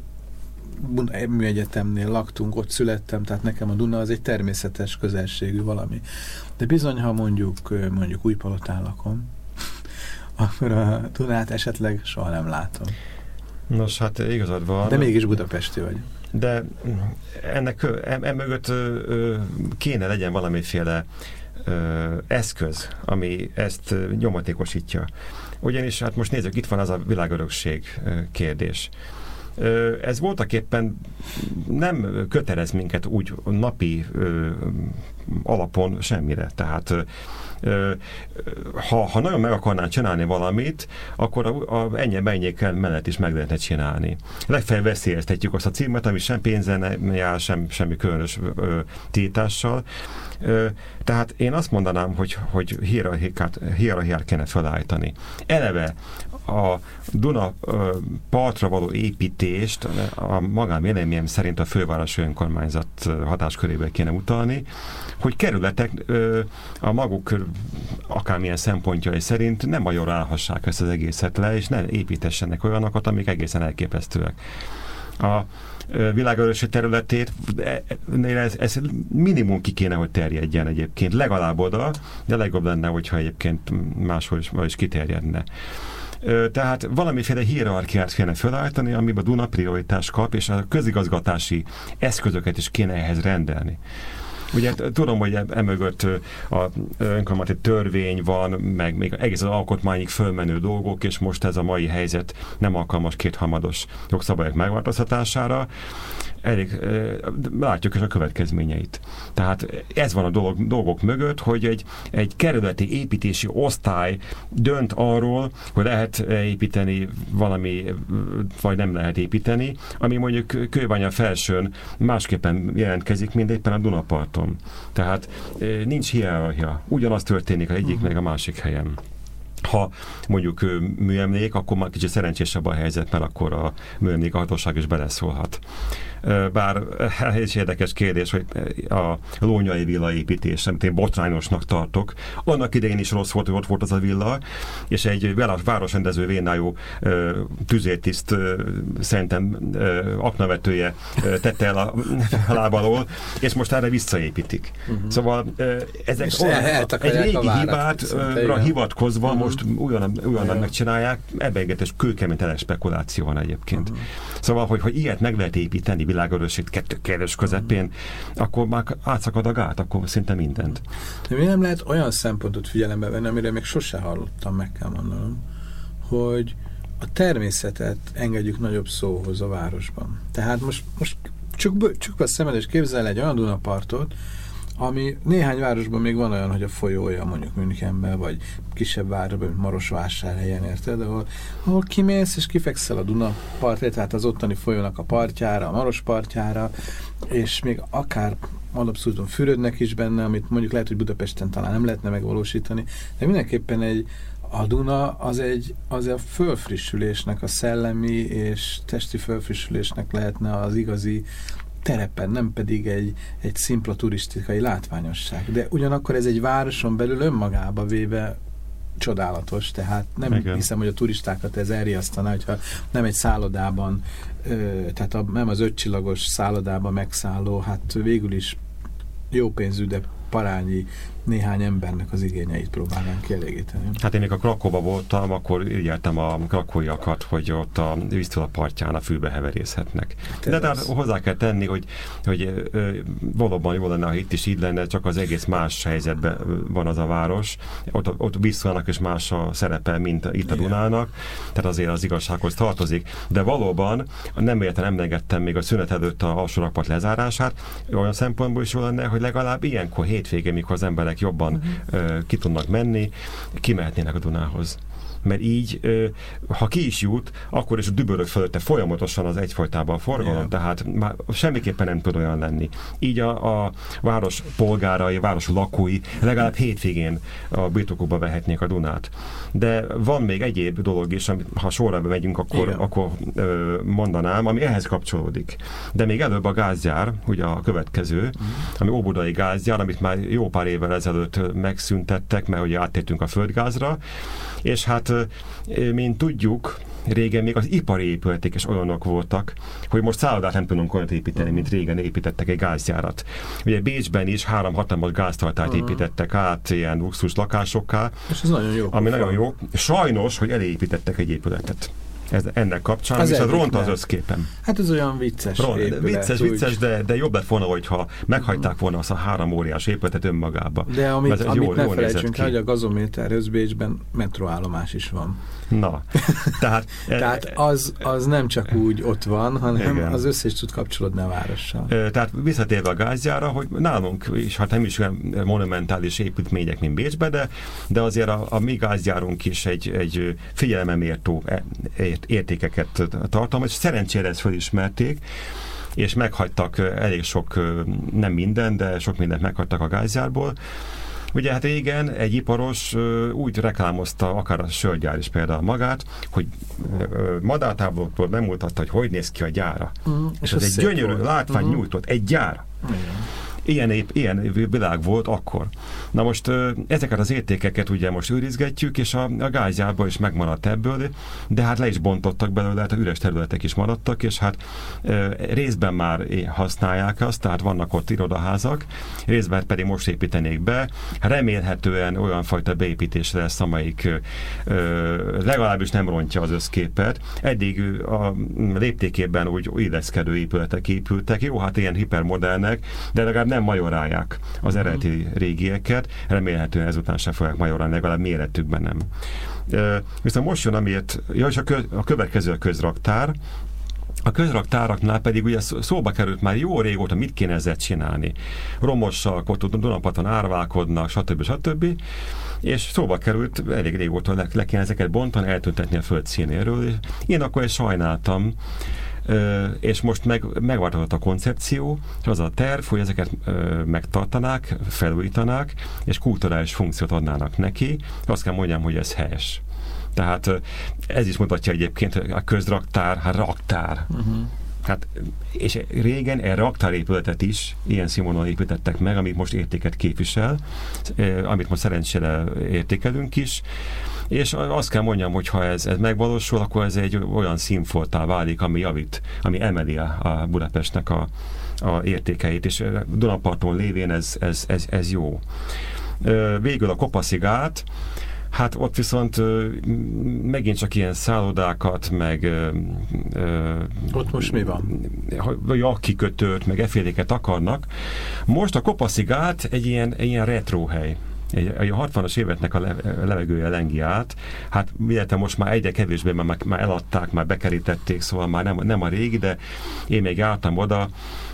műegyetemnél laktunk, ott születtem, tehát nekem a Duna az egy természetes közelségű valami. De bizony, ha mondjuk, mondjuk Újpalotán lakom, akkor a Dunát esetleg soha nem látom. Nos, hát igazad van. De mégis budapesti vagy. De ennek emögött kéne legyen valamiféle eszköz, ami ezt nyomatékosítja. Ugyanis, hát most nézzük, itt van az a világörökség kérdés. Ez voltaképpen nem kötelez minket úgy napi ö, alapon semmire. Tehát ö, ha, ha nagyon meg akarnánk csinálni valamit, akkor a, a ennyi-mennyékkel mellett is meg lehetne csinálni. Legfeljebb veszélyeztetjük azt a címet, ami sem pénzen nem jár, sem, semmi különös ö, tiltással. Ö, tehát én azt mondanám, hogy, hogy hierarchiát, hierarchiát kéne felállítani. Eleve a Duna ö, partra való építést a magán véleményem szerint a fővárosi önkormányzat hatáskörébe kéne utalni, hogy kerületek ö, a maguk akármilyen szempontjai szerint nem majorálhassák ezt az egészet le, és ne építessenek olyanokat, amik egészen elképesztőek. A világörökség területét ez, ez minimum ki kéne, hogy terjedjen egyébként, legalább oda, de legjobb lenne, hogyha egyébként máshol is, is kiterjedne. Tehát valamiféle hierarchiát kéne felállítani, amiben a Duna prioritás kap, és a közigazgatási eszközöket is kéne ehhez rendelni. Ugye tudom, hogy emögött a önkormányzati törvény van, meg még egész az alkotmányig fölmenő dolgok, és most ez a mai helyzet nem alkalmas kétharmados jogszabályok megváltoztatására. Elég, látjuk is a következményeit. Tehát ez van a dolog, dolgok mögött, hogy egy, egy kerületi építési osztály dönt arról, hogy lehet építeni valami, vagy nem lehet építeni, ami mondjuk Kőbánya felsőn másképpen jelentkezik, mint éppen a Dunaparton. Tehát nincs hierarchia. Ugyanaz történik az egyik, uh-huh. meg a másik helyen. Ha mondjuk műemlék, akkor már kicsit szerencsésebb a helyzet, mert akkor a műemlék hatóság is beleszólhat. Bár ez is érdekes kérdés, hogy a lónyai villa építés, amit én botrányosnak tartok. Annak idején is rossz volt, hogy ott volt az a villa, és egy városrendező vénájú tüzértiszt szerintem aknavetője tette el a láb alól, és most erre visszaépítik. Uh-huh. Szóval ezek olyan, egy régi hibátra hivatkozva uh-huh. most ugyanan megcsinálják, ebbe egyébként kőkemény tele spekuláció van egyébként. Uh-huh. Szóval, hogy, hogy ilyet meg lehet építeni világörökség kettő kérdés közepén, uh-huh. akkor már átszakad a gát, akkor szinte mindent. De mi nem lehet olyan szempontot figyelembe venni, amire még sose hallottam, meg kell mondanom, hogy a természetet engedjük nagyobb szóhoz a városban. Tehát most, most csak, csak a szemed és képzel egy olyan Dunapartot, ami néhány városban még van olyan, hogy a folyója mondjuk Münchenben, vagy kisebb városban, mint Marosvásárhelyen, érted? Ahol, ahol kimész és kifekszel a Dunapartra, tehát az ottani folyónak a partjára, a Maros partjára, és még akár alapszúton fürödnek is benne, amit mondjuk lehet, hogy Budapesten talán nem lehetne megvalósítani, de mindenképpen egy a Duna az egy az a fölfrissülésnek, a szellemi és testi fölfrissülésnek lehetne az igazi terepen, nem pedig egy, egy szimpla turisztikai látványosság. De ugyanakkor ez egy városon belül önmagába véve csodálatos, tehát nem Igen. hiszem, hogy a turistákat ez elriasztaná, hogyha nem egy szállodában, ö, tehát a, nem az ötcsillagos szállodában megszálló, hát végül is jó pénzű, de parányi néhány embernek az igényeit próbálnánk kielégíteni. Hát én még a Krakóba voltam, akkor ügyeltem a krakóiakat, hogy ott a Vistula partján a fülbe heverészhetnek. De, de hozzá kell tenni, hogy, hogy ö, valóban jó lenne, ha itt is így lenne, csak az egész más helyzetben van az a város. Ott, ott Visztulának is más a szerepe, mint itt a Dunának, tehát azért az igazsághoz tartozik. De valóban nem értem, emlegettem még a szünet előtt a alsó rakpart lezárását, olyan szempontból is jó lenne, hogy legalább ilyenkor hétvégén, mikor az emberek jobban uh-huh. uh, ki tudnak menni, kimehetnének a Dunához. Mert így, uh, ha ki is jut, akkor is dübörög fölötte folyamatosan az egyfajtában a forgalom, yeah. tehát már semmiképpen nem tud olyan lenni. Így a, a város polgárai, a város lakói legalább hétvégén a birtokukba vehetnék a Dunát. De van még egyéb dolog is, amit, ha sorra megyünk, akkor, akkor uh, mondanám, ami ehhez kapcsolódik. De még előbb a gázgyár, ugye a következő, uh-huh. ami óbudai gázgyár, amit már jó pár évvel ezelőtt megszüntettek, mert ugye áttértünk a földgázra, és hát, mint tudjuk, régen még az ipari épületek is olyanok voltak, hogy most szállodát nem tudunk olyat építeni, mint régen építettek egy gázgyárat. Ugye Bécsben is három hatalmas gáztartályt uh-huh. építettek át ilyen luxus lakásokká, és ez nagyon jó. Ami nagyon jó. Sajnos, hogy elépítettek egy épületet. Ez, ennek kapcsán, az viszont ront az összképen. Hát ez olyan vicces Ront, épület. Vicces, úgy. vicces, de, de jobb lett volna, hogyha meghagyták volna azt a három óriás épületet önmagába. De amit, amit jól, ne jól felejtsünk el, hogy a gazométerhez Bécsben metroállomás is van. Na, tehát... tehát az, az nem csak úgy ott van, hanem igen. az összes tud kapcsolódni a várossal. Tehát visszatérve a gázgyárra, hogy nálunk is, hát nem is olyan monumentális építmények, mint Bécsben, de, de azért a, a mi gázgyárunk is egy, egy figyelememéltó értékeket tartalmaz, és szerencsére ezt felismerték, és meghagytak elég sok, nem minden, de sok mindent meghagytak a gázgyárból. Ugye hát régen egy iparos úgy reklámozta, akár a sörgyár is például magát, hogy madártáblóktól bemutatta, hogy hogy néz ki a gyára. Mm, és ez egy gyönyörű látvány mm. nyújtott, egy gyár. Mm. Ilyen, épp, ilyen világ volt akkor. Na most ezeket az értékeket ugye most őrizgetjük, és a, a gázgyárban is megmaradt ebből, de hát le is bontottak belőle, hát üres területek is maradtak, és hát részben már használják azt, tehát vannak ott irodaházak, részben pedig most építenék be. Remélhetően olyan fajta beépítésre lesz, amelyik legalábbis nem rontja az összképet. Eddig a léptékében úgy illeszkedő épületek épültek, jó, hát ilyen hipermodernek, de legalább nem majorálják az eredeti régieket, remélhetően ezután sem fogják majorálni, legalább méretükben nem. E, viszont most jön, amiért, ja, és a, kö, a következő a közraktár. A közraktáraknál pedig ugye szóba került már jó régóta, mit kéne ezzel csinálni. Romossal, ott Dunaparton árválkodnak, stb. stb. És szóba került, elég régóta le, le kéne ezeket bontani, eltüntetni a föld színéről. Én akkor ezt sajnáltam, és most meg, megváltozott a koncepció, és az a terv, hogy ezeket megtartanák, felújítanák, és kulturális funkciót adnának neki. Azt kell mondjam, hogy ez helyes. Tehát ez is mutatja egyébként, hogy a közraktár, hát raktár. Uh-huh. Hát, és régen egy raktárépületet is ilyen színvonalon építettek meg, amit most értéket képvisel, amit most szerencsére értékelünk is, és azt kell mondjam, hogy ha ez, ez megvalósul, akkor ez egy olyan színfolttá válik, ami javít, ami emeli a, a Budapestnek a, a értékeit, és Dunaparton lévén ez, ez, ez, ez jó. Végül a Kopaszigát, hát ott viszont ö, megint csak ilyen szállodákat, meg ö, ö, ott most mi van? Jakkikötőt, meg efféléket akarnak. Most a Kopaszigát egy ilyen, egy ilyen retro hely. Egy, a hatvanas éveknek a levegője lengi át. Hát illetve most már egyre kevésbé, mert már eladták, már bekerítették, szóval már nem, nem a régi, de én még jártam oda,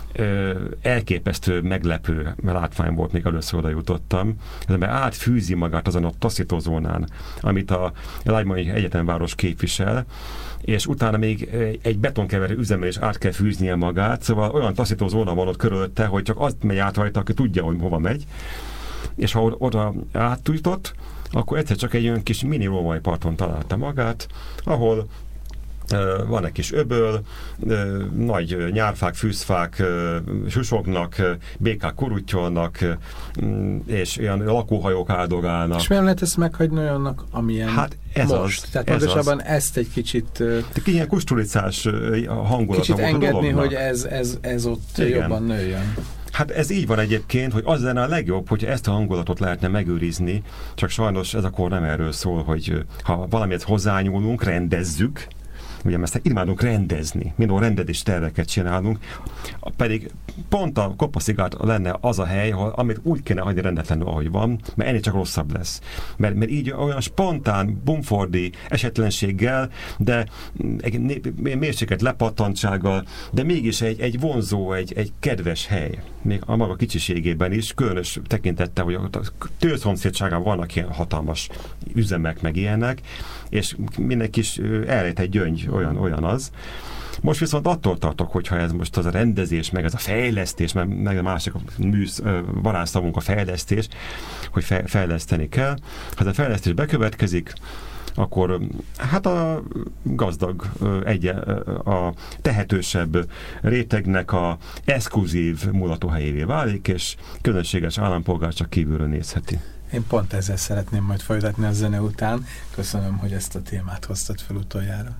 elképesztő, meglepő látvány volt, még először oda jutottam. Ez mert átfűzi magát azon a taszítózónán, amit a Lágymányi Egyetemváros képvisel, és utána még egy betonkeverő üzemmel is át kell fűznie magát, szóval olyan taszítózóna van ott körülötte, hogy csak azt megy át rajta, aki tudja, hogy hova megy, és ha oda átjutott, akkor egyszer csak egy olyan kis mini római parton találta magát, ahol van egy kis öböl, nagy nyárfák, fűzfák susognak, békák kurutyolnak, és ilyen lakóhajók áldogálnak. És miért lehet ezt meghagyni olyannak, amilyen hát ez most? Az, Tehát ez pontosabban az. Ezt egy kicsit... Ilyen kustulicás hangulata kicsit volt engedni, a hogy ez, ez, ez ott igen. jobban nőjön. Hát ez így van egyébként, hogy az lenne a legjobb, hogy ezt a hangulatot lehetne megőrizni, csak sajnos ez akkor nem erről szól, hogy ha valamiért hozzányúlunk, rendezzük, ugye ezt imádunk rendezni, mindenhol rendezés terveket csinálunk, pedig pont a Kopaszigát lenne az a hely, amit úgy kéne hagyni rendetlenül, ahogy van, mert ennél csak rosszabb lesz. Mert, mert így olyan spontán, bumfordi esetlenséggel, de egy mérsékelt lepattantsággal, de mégis egy, egy vonzó, egy, egy kedves hely, még a maga kicsiségében is, különös tekintettel, hogy a tőszomszédságában vannak ilyen hatalmas üzemek, meg ilyenek, és minden kis elrejtett gyöngy olyan, olyan az. Most viszont attól tartok, hogyha ez most az a rendezés, meg ez a fejlesztés, meg, meg a másik a műsz, varázsszavunk a fejlesztés, hogy fe, fejleszteni kell. Ha ez a fejlesztés bekövetkezik, akkor hát a gazdag, egy, a tehetősebb rétegnek a exkluzív mulatóhelyévé válik, és közönséges állampolgár csak kívülről nézheti. Én pont ezzel szeretném majd folytatni a zene után. Köszönöm, hogy ezt a témát hoztad fel utoljára.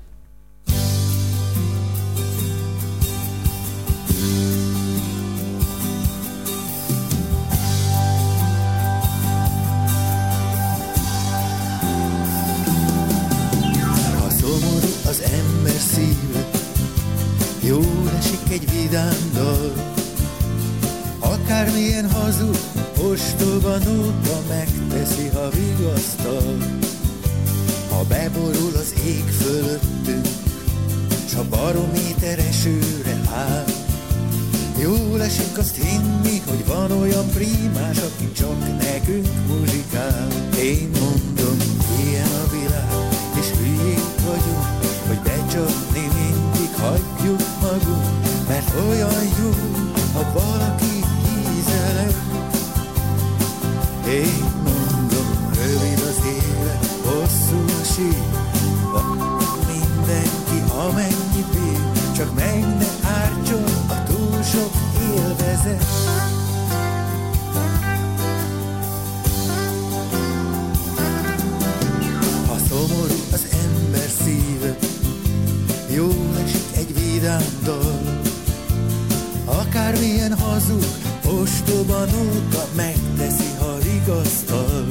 Ha szomorú az ember szíve, jól esik egy vidám dal, akármilyen hazug, ostoba nóta megteszi, ha vigasztal. Ha beborul az ég fölöttünk, s a barométer esőre áll, jól esik azt hinni, hogy van olyan prímás, aki csak nekünk muzsikál. Én mondom, ilyen a világ, és hülyék vagyunk, hogy becsapni mindig hagyjuk magunk, mert olyan jó, ha valaki hízelek. Én mondom, rövid az élet, hosszú a sír, mindenki amennyi bír, csak meg ne ártson a túl sok élvezet. Ha szomorú az ember szíve, jól esik egy vidám dal, akármilyen hazug, ostoba nóta megteszi, ha vigasztal.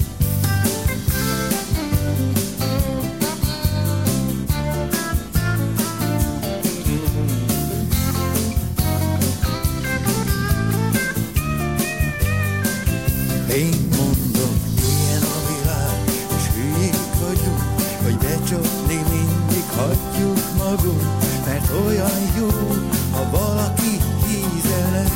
Én mondom, ilyen a világ, és hülyék vagyunk, hogy becsapni mindig hagyjuk magunk, mert olyan jó, ha valaki hízeleg.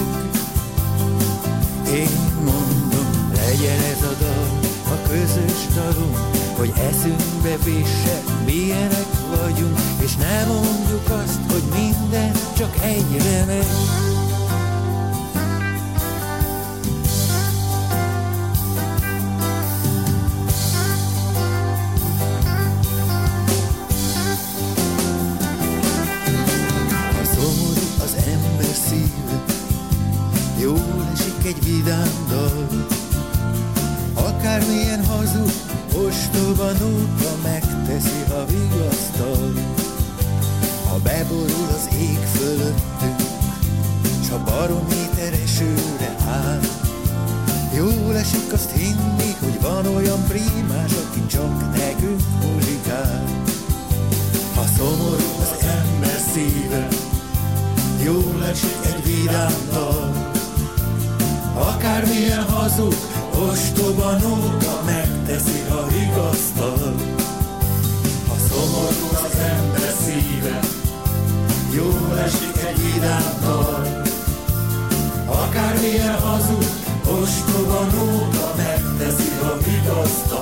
Én mondom, legyen ez a dal, a közös dalunk, hogy eszünkbe visse, milyenek vagyunk. vagyunk, és nem mondjuk azt, hogy minden csak egyre megy. Jól esik egy vidám dal, akármilyen hazug, ostoba nóta megteszi, ha vigasztal. Ha beborul az ég fölöttünk, s a barométer esőre áll, jól esik azt hinni, hogy van olyan prímás, aki csak nekünk muzsikál. Ha szomorú az ember szíve, jól esik egy vidám dal, akármilyen hazug, ostoba nóta megteszi, ha vigasztal. Ha szomorú az ember szíve, jól esik egy vidám dal, akármilyen hazug, ostoba nóta megteszi, ha vigasztal.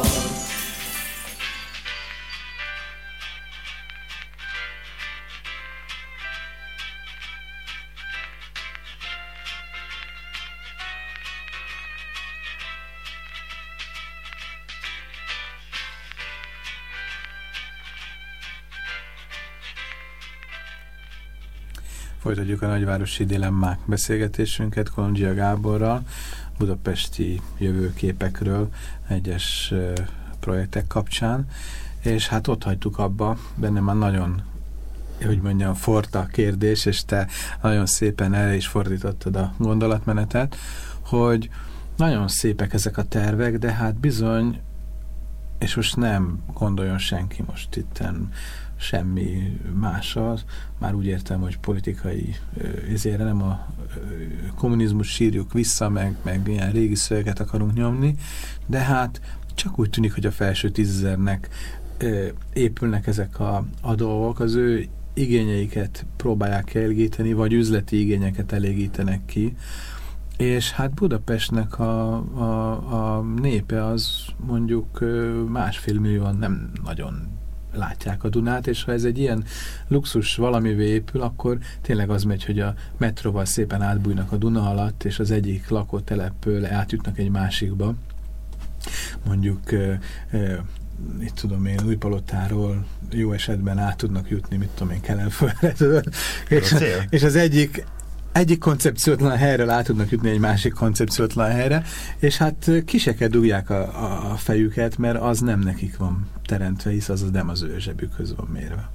Folytatjuk a nagyvárosi dilemmák beszélgetésünket Kolondzsia Gáborral, budapesti jövőképekről egyes projektek kapcsán, és hát ott hagytuk abba, benne már nagyon, hogy mondjam, forta a kérdés, és te nagyon szépen erre is fordítottad a gondolatmenetet, hogy nagyon szépek ezek a tervek, de hát bizony, és most nem gondoljon senki most itten semmi mással, már úgy értem, hogy politikai ezért nem a kommunizmus sírjuk vissza, meg, meg ilyen régi szöveget akarunk nyomni, de hát csak úgy tűnik, hogy a felső tízezernek épülnek ezek a, a dolgok, az ő igényeiket próbálják elégíteni, vagy üzleti igényeket elégítenek ki, és hát Budapestnek a, a, a népe az mondjuk másfél millióan nem nagyon látják a Dunát, és ha ez egy ilyen luxus valamivé épül, akkor tényleg az megy, hogy a metróval szépen átbújnak a Duna alatt, és az egyik lakótelepből átjutnak egy másikba. Mondjuk e, e, itt tudom én, Újpalotáról jó esetben át tudnak jutni, mit tudom én, Kelenföldre, és, és az egyik egyik koncepciótlan helyről át tudnak jutni egy másik koncepciótlan helyre, és hát ki se kell dugják a, a, a fejüket, mert az nem nekik van teremtve, hisz az nem az ő zsebükhöz van mérve.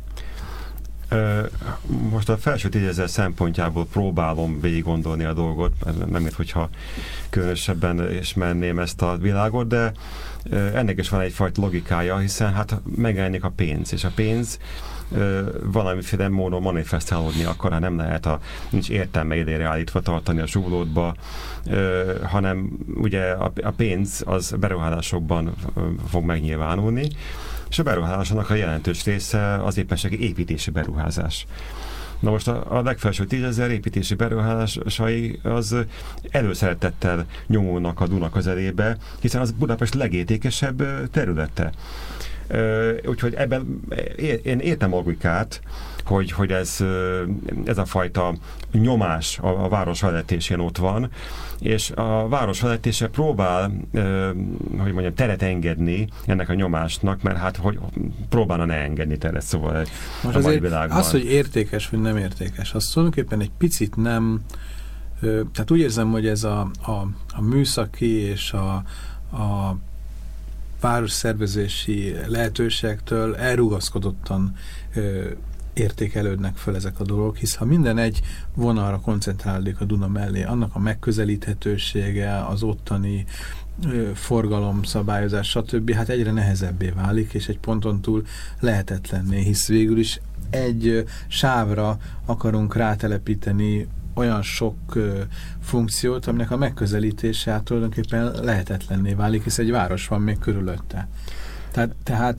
Most a felső tízezer szempontjából próbálom végig gondolni a dolgot, nem ért, hogyha különösebben ismerném ezt a világot, de ennek is van egyfajta logikája, hiszen hát megjelenik a pénz, és a pénz valamiféle módon manifestálódni akar, hát nem lehet, a, nincs értelme idejére állítva tartani a zsúlódba, hanem ugye a, a pénz az beruházásokban fog megnyilvánulni, és a beruházásnak a jelentős része az éppenségi építési beruházás. Na most a, a legfelső tízezer építési beruházásai az előszeretettel nyomulnak a Duna közelébe, hiszen az Budapest legértékesebb területe. Uh, úgyhogy ebben én értem a logikát, hogy, hogy ez, ez a fajta nyomás a, a város vezetésén ott van, és a város vezetése próbál, uh, hogy mondjam, teret engedni ennek a nyomásnak, mert hát hogy próbálna ne engedni teret, szóval most a mai világban. Az, hogy értékes vagy nem értékes, az tulajdonképpen egy picit nem, uh, tehát úgy érzem, hogy ez a, a, a műszaki és a, a városszervezési lehetőségtől elrugaszkodottan ö, értékelődnek föl ezek a dolgok, hisz ha minden egy vonalra koncentrálódik a Duna mellé, annak a megközelíthetősége, az ottani ö, forgalom, szabályozás, stb. Hát egyre nehezebbé válik, és egy ponton túl lehetetlenné, hisz végül is egy ö, sávra akarunk rátelepíteni olyan sok uh, funkciót, aminek a megközelítése tulajdonképpen lehetetlenné válik, hisz egy város van még körülötte. Tehát, tehát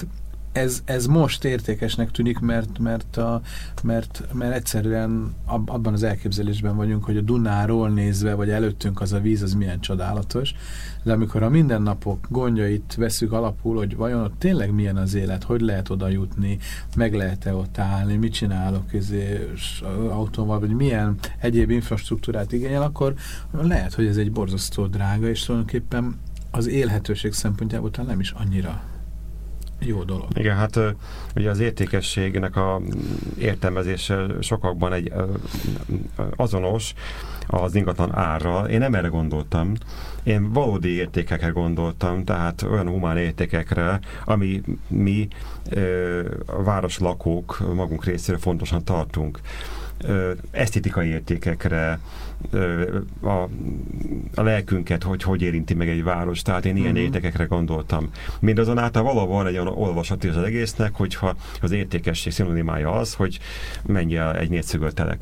ez, ez most értékesnek tűnik, mert, mert, a, mert, mert egyszerűen ab, abban az elképzelésben vagyunk, hogy a Dunáról nézve, vagy előttünk az a víz, az milyen csodálatos, de amikor a mindennapok gondjait veszük alapul, hogy vajon ott tényleg milyen az élet, hogy lehet oda jutni, meg lehet-e ott állni, mit csinálok autóval, vagy milyen egyéb infrastruktúrát igényel, akkor lehet, hogy ez egy borzasztó drága, és tulajdonképpen az élhetőség szempontjából talán nem is annyira jó dolog. Igen, hát ugye az értékességnek a értelmezése sokakban egy azonos az ingatlan árral. Én nem erre gondoltam. Én valódi értékekre gondoltam, tehát olyan humán értékekre, ami mi a városlakók magunk részéről fontosan tartunk. Esztétikai értékekre, a, a lelkünket, hogy hogy érinti meg egy város, tehát én ilyen mm-hmm. értékekre gondoltam. Mindazonáltal valahol van egy olyan olvasati az egésznek, hogyha az értékesség szinonimája az, hogy menj el egy négyszögöltelek.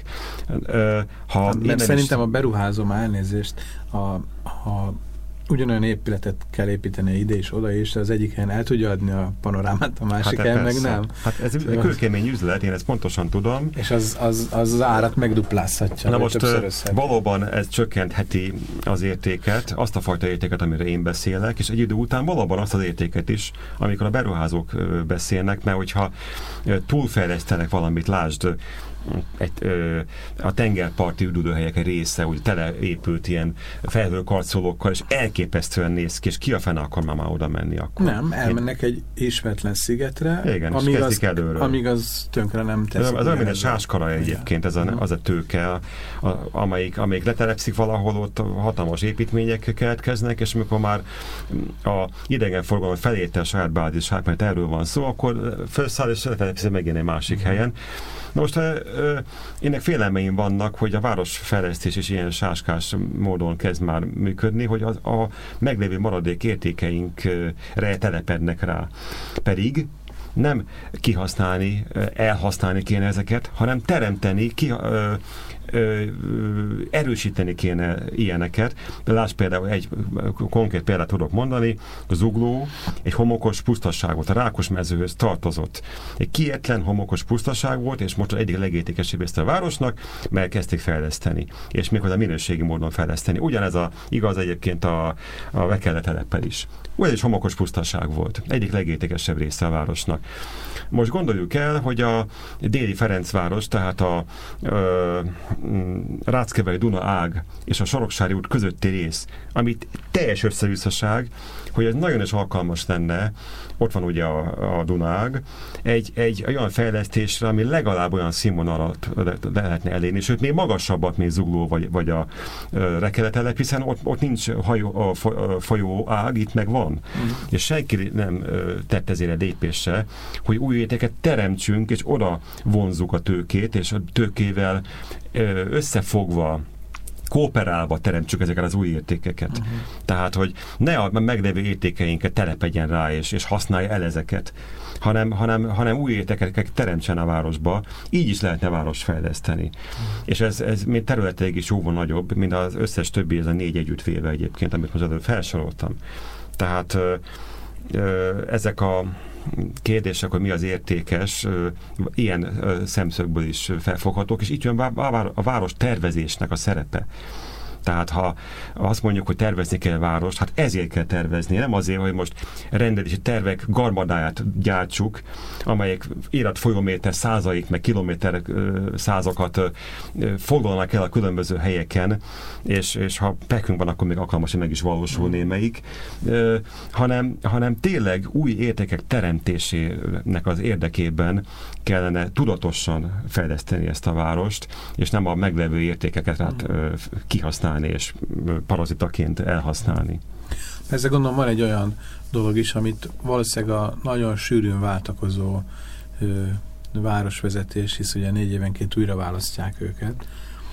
Ha hát, mert szerintem is... a beruházom elnézést, a, a ugyanolyan épületet kell építeni ide és oda, és az egyik helyen el tudja adni a panorámát, a másik helyen meg nem. Hát ez egy kőkemény üzlet, én ezt pontosan tudom. És az az, az, az árat megduplázhatja. Na most valóban ez csökkentheti az értéket, azt a fajta értéket, amire én beszélek, és egy idő után valóban azt az értéket is, amikor a beruházók beszélnek, mert hogyha túlfejlesztenek valamit, lásd, egy, ö, a tengerparti üdülőhelyek része, úgy teleépült ilyen felhőkarcolókkal, és elképesztően néz ki, és ki a fene akar már, már oda menni akkor? Nem, elmennek egy ismeretlen szigetre, igen, amíg, az, amíg az tönkre nem teszik. Ez olyan, mint egy sáskara egyébként, ez a, az a tőke, a, a, amelyik, amelyik letelepszik valahol, ott hatalmas építmények keletkeznek, és amikor már a idegenforgalom felérte a saját bázisát, mert erről van szó, akkor felszáll és letelepszik megint egy másik uh-huh. helyen. Na most ennek félelmeim vannak, hogy a városfejlesztés is ilyen sáskás módon kezd már működni, hogy a, a meglévő maradék értékeinkre telepednek rá. Pedig nem kihasználni, elhasználni kéne ezeket, hanem teremteni, ki, ö, ö, erősíteni kéne ilyeneket. Lásd például egy konkrét példát tudok mondani, a Zugló egy homokos pusztaság volt, a Rákosmezőhöz tartozott. Egy kietlen homokos pusztaság volt, és most egyik legértékesebb ezt a városnak, mert kezdték fejleszteni. És méghozzá minőségi módon fejleszteni. Ugyanez a, igaz egyébként a, a Vekele teleppel is. Olyan is homokos pusztaság volt. Egyik legértékesebb része a városnak. Most gondoljuk el, hogy a déli Ferencváros, tehát a Ráckevei Duna ág és a Soroksári út közötti rész, amit teljes összevisszaság, hogy ez nagyon is alkalmas lenne, ott van ugye a, a Duna ág, egy, egy olyan fejlesztésre, ami legalább olyan színvonalat lehetne elérni, sőt még magasabbat, mint Zugló vagy, vagy a Rekele telep, hiszen ott, ott nincs hajó, a folyó ág, itt meg van. Mm. És senki nem tett ezért lépésre, hogy új értéket teremtsünk, és oda vonzzuk a tőkét, és a tőkével összefogva, kooperálva teremtsük ezeket az új értékeket. Uh-huh. Tehát, hogy ne a meglévő értékeinket telepedjen rá, és, és használja el ezeket, hanem, hanem, hanem új értékeket teremtsen a városba, így is lehetne város fejleszteni. Uh-huh. És ez, ez még területileg is jóval nagyobb, mint az összes többi, ez a négy együttvéve egyébként, amit most előbb felsoroltam. Tehát ö, ö, ezek a kérdések, hogy mi az értékes, ilyen szemszögből is felfoghatók, és itt jön a város tervezésnek a szerepe. Tehát ha azt mondjuk, hogy tervezni kell a várost, hát ezért kell tervezni, nem azért, hogy most rendelési tervek garmadáját gyártsuk, amelyek életfolyométer százaik, meg kilométer százakat foglalnak el a különböző helyeken, és, és ha pekünk van, akkor még alkalmas, hogy meg is valósul némelyik, hanem, hanem tényleg új értékek teremtésének az érdekében kellene tudatosan fejleszteni ezt a várost, és nem a meglevő értékeket hát kihasználni és parazitaként elhasználni. Ezzel gondolom van egy olyan dolog is, amit valószínűleg a nagyon sűrűn váltakozó ö, városvezetés, hisz ugye négy évenként újra választják őket,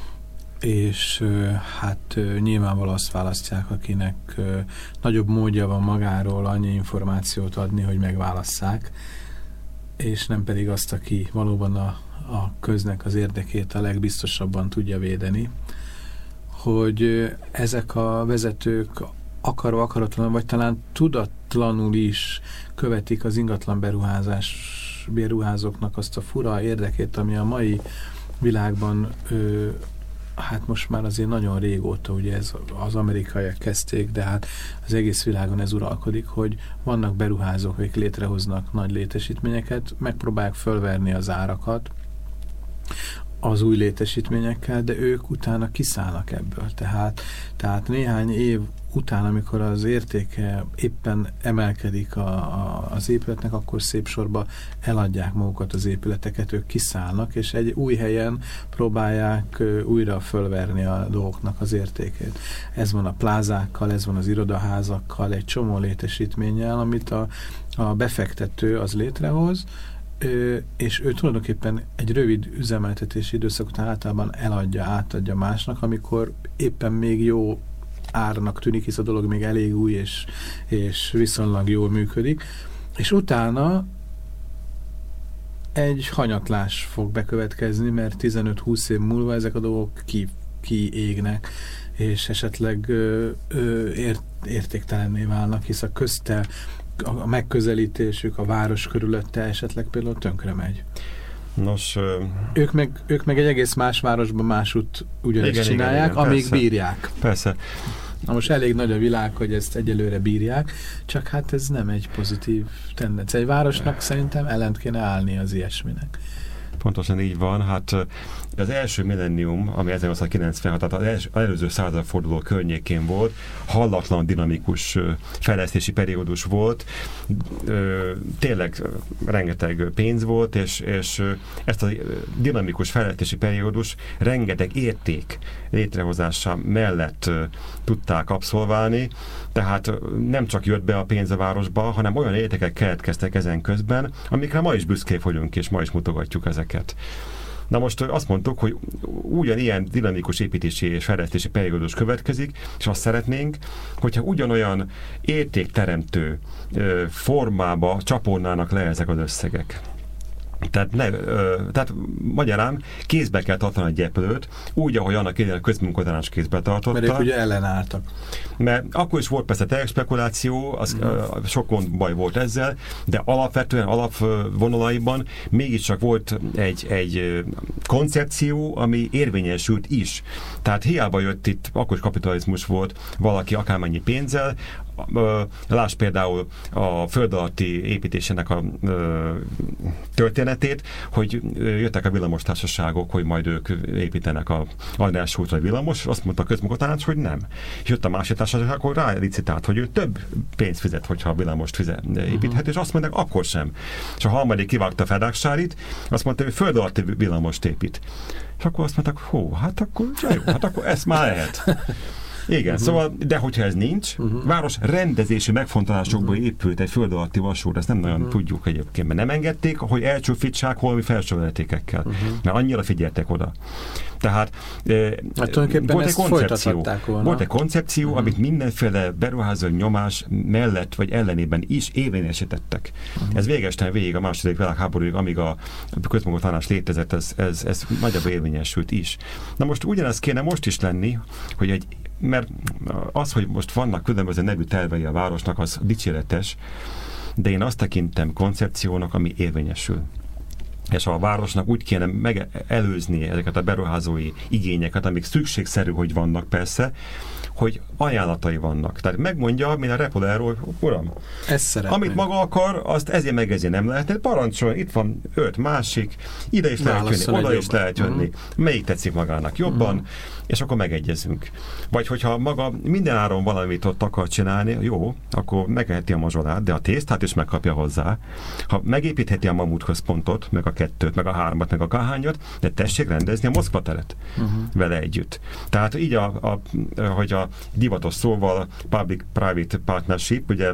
és ö, hát ö, nyilvánvalóan azt választják, akinek ö, nagyobb módja van magáról annyi információt adni, hogy megválasszák, és nem pedig azt, aki valóban a, a köznek az érdekét a legbiztosabban tudja védeni, hogy ezek a vezetők akarva akaratlanul, vagy talán tudatlanul is követik az ingatlan beruházás beruházóknak azt a fura érdekét, ami a mai világban ö, hát most már azért nagyon régóta, ugye ez az amerikaiak kezdték, de hát az egész világon ez uralkodik, hogy vannak beruházók, akik létrehoznak nagy létesítményeket, megpróbálják fölverni az árakat az új létesítményekkel, de ők utána kiszállnak ebből. Tehát, tehát néhány év után, amikor az értéke éppen emelkedik a, a, az épületnek, akkor szép sorba eladják magukat az épületeket, ők kiszállnak, és egy új helyen próbálják újra fölverni a dolgoknak az értékét. Ez van a plázákkal, ez van az irodaházakkal, egy csomó létesítménnyel, amit a, a befektető az létrehoz, és ő tulajdonképpen egy rövid üzemeltetési időszak után általában eladja, átadja másnak, amikor éppen még jó árnak tűnik, hisz a dolog még elég új és, és viszonylag jól működik, és utána egy hanyatlás fog bekövetkezni, mert tizenöt-húsz év múlva ezek a dolgok ki, kiégnek, és esetleg ö, ö, ért, értéktelenné válnak, hisz a közte a megközelítésük, a város körülötte esetleg például tönkre megy. Nos, uh, ők, meg, ők meg egy egész más városban másút ugyanezt igen, csinálják, igen, igen, amíg persze. bírják. Persze. Na most elég nagy a világ, hogy ezt egyelőre bírják, csak hát ez nem egy pozitív tendencia. Egy városnak szerintem ellent kéne állni az ilyesminek. Pontosan így van. Hát az első millennium, ami ezernyolcszázkilencvenhat, tehát az első, előző századforduló környékén volt, hallatlan dinamikus fejlesztési periódus volt, tényleg rengeteg pénz volt, és, és ezt a dinamikus fejlesztési periódus rengeteg érték létrehozása mellett tudták abszolválni, tehát nem csak jött be a pénz a városba, hanem olyan értékek keletkeztek ezen közben, amikre ma is büszkék vagyunk, és ma is mutogatjuk ezeket. Na most azt mondtuk, hogy ugyanilyen dinamikus építési és fejlesztési periódus következik, és azt szeretnénk, hogyha ugyanolyan értékteremtő formába csapornának le ezek az összegek. Tehát, ne, ö, tehát magyarán kézbe kell tartani a gyeplőt, úgy, ahogy annak idején a közmunkatanács kézbe tartotta. Mert ők ugye ellenálltak. Mert akkor is volt persze teljes spekuláció, az, mm. ö, sok baj volt ezzel, de alapvetően alapvonalaiban mégiscsak volt egy, egy koncepció, ami érvényesült is. Tehát hiába jött itt, akkor is kapitalizmus volt, valaki akármennyi pénzzel. Láss például a föld alatti építésének a ö, történetét, hogy jöttek a villamostársaságok, hogy majd ők építenek a András útra villamos, azt mondta a közmunkatanács, hogy nem. És jött a másik társaság, akkor rálicitált, hogy ő több pénzt fizet, hogyha a villamost fizet, építhet, uh-huh. és azt mondták, akkor sem. És a harmadik kivágta a Fedáksárit, azt mondta, hogy föld alatti villamost épít. És akkor azt mondták, hó, hát akkor, jó, hát akkor ezt már lehet. Igen, uh-huh. szóval, de hogyha ez nincs, uh-huh. város rendezési megfontolásokból uh-huh. épült egy föld alatti vasút, ezt nem nagyon uh-huh. tudjuk egyébként, mert nem engedték, hogy elcsúfítsák holmi felsővezetékekkel, uh-huh. mert annyira figyeltek oda. Tehát hát e, volt, egy koncepció, volt egy koncepció, uh-huh. amit mindenféle beruházó nyomás mellett vagy ellenében is érvényesítettek. Uh-huh. Ez végesen végig a második világháborúig, amíg a közmunkatanács létezett, ez, ez, ez nagyjából érvényesült is. Na most ugyanez kéne most is lenni, hogy egy mert az, hogy most vannak különböző nevű tervei a városnak, az dicséretes, de én azt tekintem koncepciónak, ami érvényesül. És a városnak úgy kéne megelőzni ezeket a beruházói igényeket, amik szükségszerű, hogy vannak persze, hogy ajánlatai vannak. Tehát megmondja, mint a Repolero, uram, amit maga akar, azt ezért meg ezért nem lehet. Parancsoljon, itt van öt másik, ide is lehet jönni, oda is jobban. lehet jönni. Uh-huh. Melyik tetszik magának jobban, uh-huh. és akkor megegyezünk. Vagy hogyha maga minden áron valamit ott akar csinálni, jó, akkor megeheti a mazsolát, de a tésztát is megkapja hozzá. Ha megépítheti a Mamut központot, meg a kettőt, meg a hármat, meg a kahányat, de tessék rendezni a Moszkva teret uh-huh. vele együtt. Tehát így, a, a, hogy a divatos szóval public-private partnership, ugye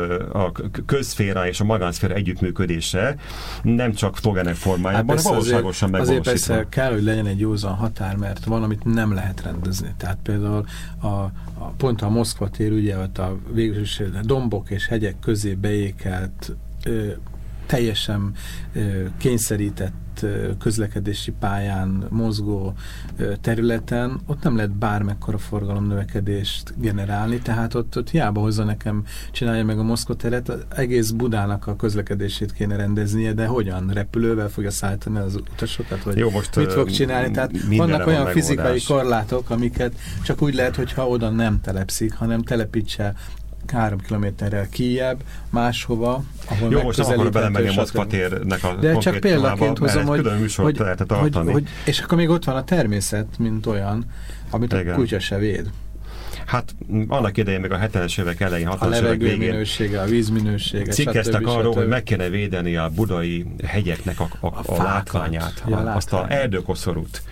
a közszféra és a magánszféra együttműködése nem csak szlogenek formájában, hát valóságosan megvalósítva. Azért persze kell, hogy legyen egy józan határ, mert valamit nem lehet rendezni. Tehát például a, a, pont a Moszkva tér, ugye ott a végül dombok és hegyek közé beékelt ö, teljesen ö, kényszerített ö, közlekedési pályán mozgó ö, területen, ott nem lehet bármekkora forgalomnövekedést generálni, tehát ott, ott hiába hozza nekem, csinálja meg a Moszkva teret, egész Budának a közlekedését kéne rendeznie, de hogyan? Repülővel fogja szállítani az utasokat? Vagy Jó, most mit fog csinálni? Tehát vannak olyan fizikai korlátok, amiket csak úgy lehet, hogyha oda nem telepszik, hanem telepítse három kilométerrel kijebb, máshova, ahol jó, most nem akarok belemenni a Moszkva térnek a de csak példaként hozom, hogy, hogy, hogy, hogy, és akkor még ott van a természet, mint olyan, amit igen. a kutya se véd. Hát annak idején még a hetvenes évek elején, hatvanas évek végén. A levegő minősége, a víz minősége. Cikkeztek arról, hogy meg kéne védeni a budai hegyeknek a, a, a, a látványát, ja, a, azt az erdőkoszorút.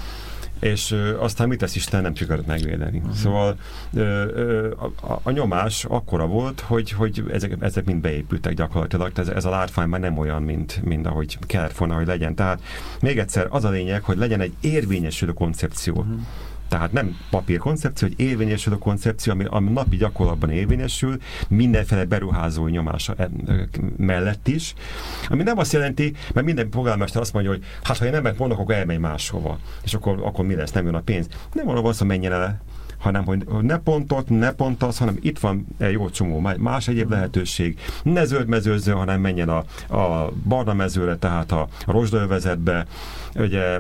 És ö, aztán mit tesz Isten, nem sikerült megvédeni. Uh-huh. Szóval ö, ö, a, a nyomás akkora volt, hogy, hogy ezek, ezek mind beépültek gyakorlatilag, ez, ez a látvány már nem olyan, mint, mint ahogy kellett volna, hogy legyen. Tehát még egyszer az a lényeg, hogy legyen egy érvényesülő koncepció. Uh-huh. Tehát nem papírkoncepció, hogy érvényesül a koncepció, ami, ami napi gyakorlatban érvényesül, mindenféle beruházó nyomása mellett is. Ami nem azt jelenti, mert minden polgármester azt mondja, hogy hát ha én nem mondok, akkor elmegy máshova. És akkor, akkor mi lesz, nem jön a pénz. Nem arról van szó, menjen el, hanem hogy ne pont ott, ne pont az, hanem itt van egy jó csomó más egyéb lehetőség. Ne zöld mezőzzön, hanem menjen a, a barna mezőre, tehát a rozsdaövezetbe. Ugye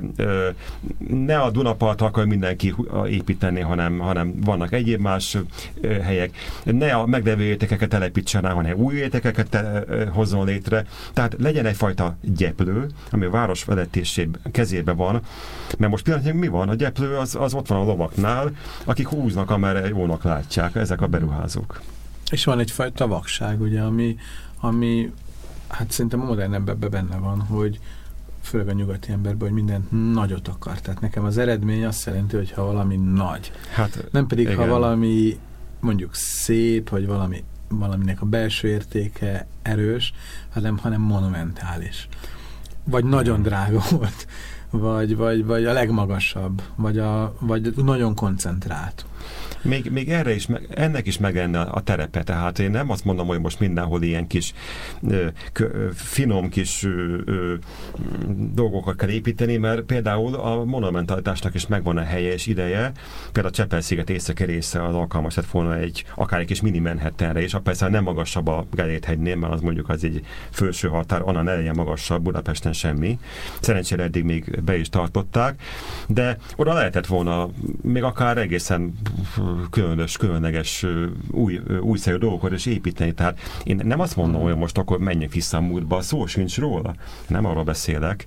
ne a Dunapartra akar mindenki építeni, hanem, hanem vannak egyéb más helyek. Ne a meglevő értékeket telepítsen rá, hanem új értékeket te, hozzon létre. Tehát legyen egyfajta gyeplő, ami a város vezetésében kezében van, mert most pillanatnyilag mi van? A gyeplő az, az ott van a lovaknál, akik húznak, amerre jónak látják, ezek a beruházók. És van egyfajta vakság, ugye, ami, ami hát szerintem a modern ebben benne van, hogy főleg a nyugati emberben, hogy mindent nagyot akar. Tehát nekem az eredmény azt jelenti, hogy ha valami nagy. Hát, nem pedig, igen. ha valami mondjuk szép, vagy valami, valaminek a belső értéke erős, hanem, hanem monumentális. Vagy nagyon drága volt. Vagy, vagy, vagy a legmagasabb, vagy, a, vagy nagyon koncentrált. Még, még erre is, ennek is meglenne a terepe, tehát én nem azt mondom, hogy most mindenhol ilyen kis ö, kö, finom kis ö, ö, dolgokat kell építeni, mert például a monumentalitásnak is megvan a helye és ideje, például a Csepel-sziget északi része az alkalmas lett volna egy, akár egy kis mini Manhattanre, és persze nem magasabb a Gellért-hegynél, mert az mondjuk az egy felső határ, onnan ne legyen magasabb, Budapesten semmi. Szerencsére eddig még be is tartották, de oda lehetett volna még akár egészen különös, különleges, új, újszerű dolgokat is építeni. Tehát én nem azt mondom, hogy most akkor menjünk vissza a múltba, szó sincs róla, nem arról beszélek,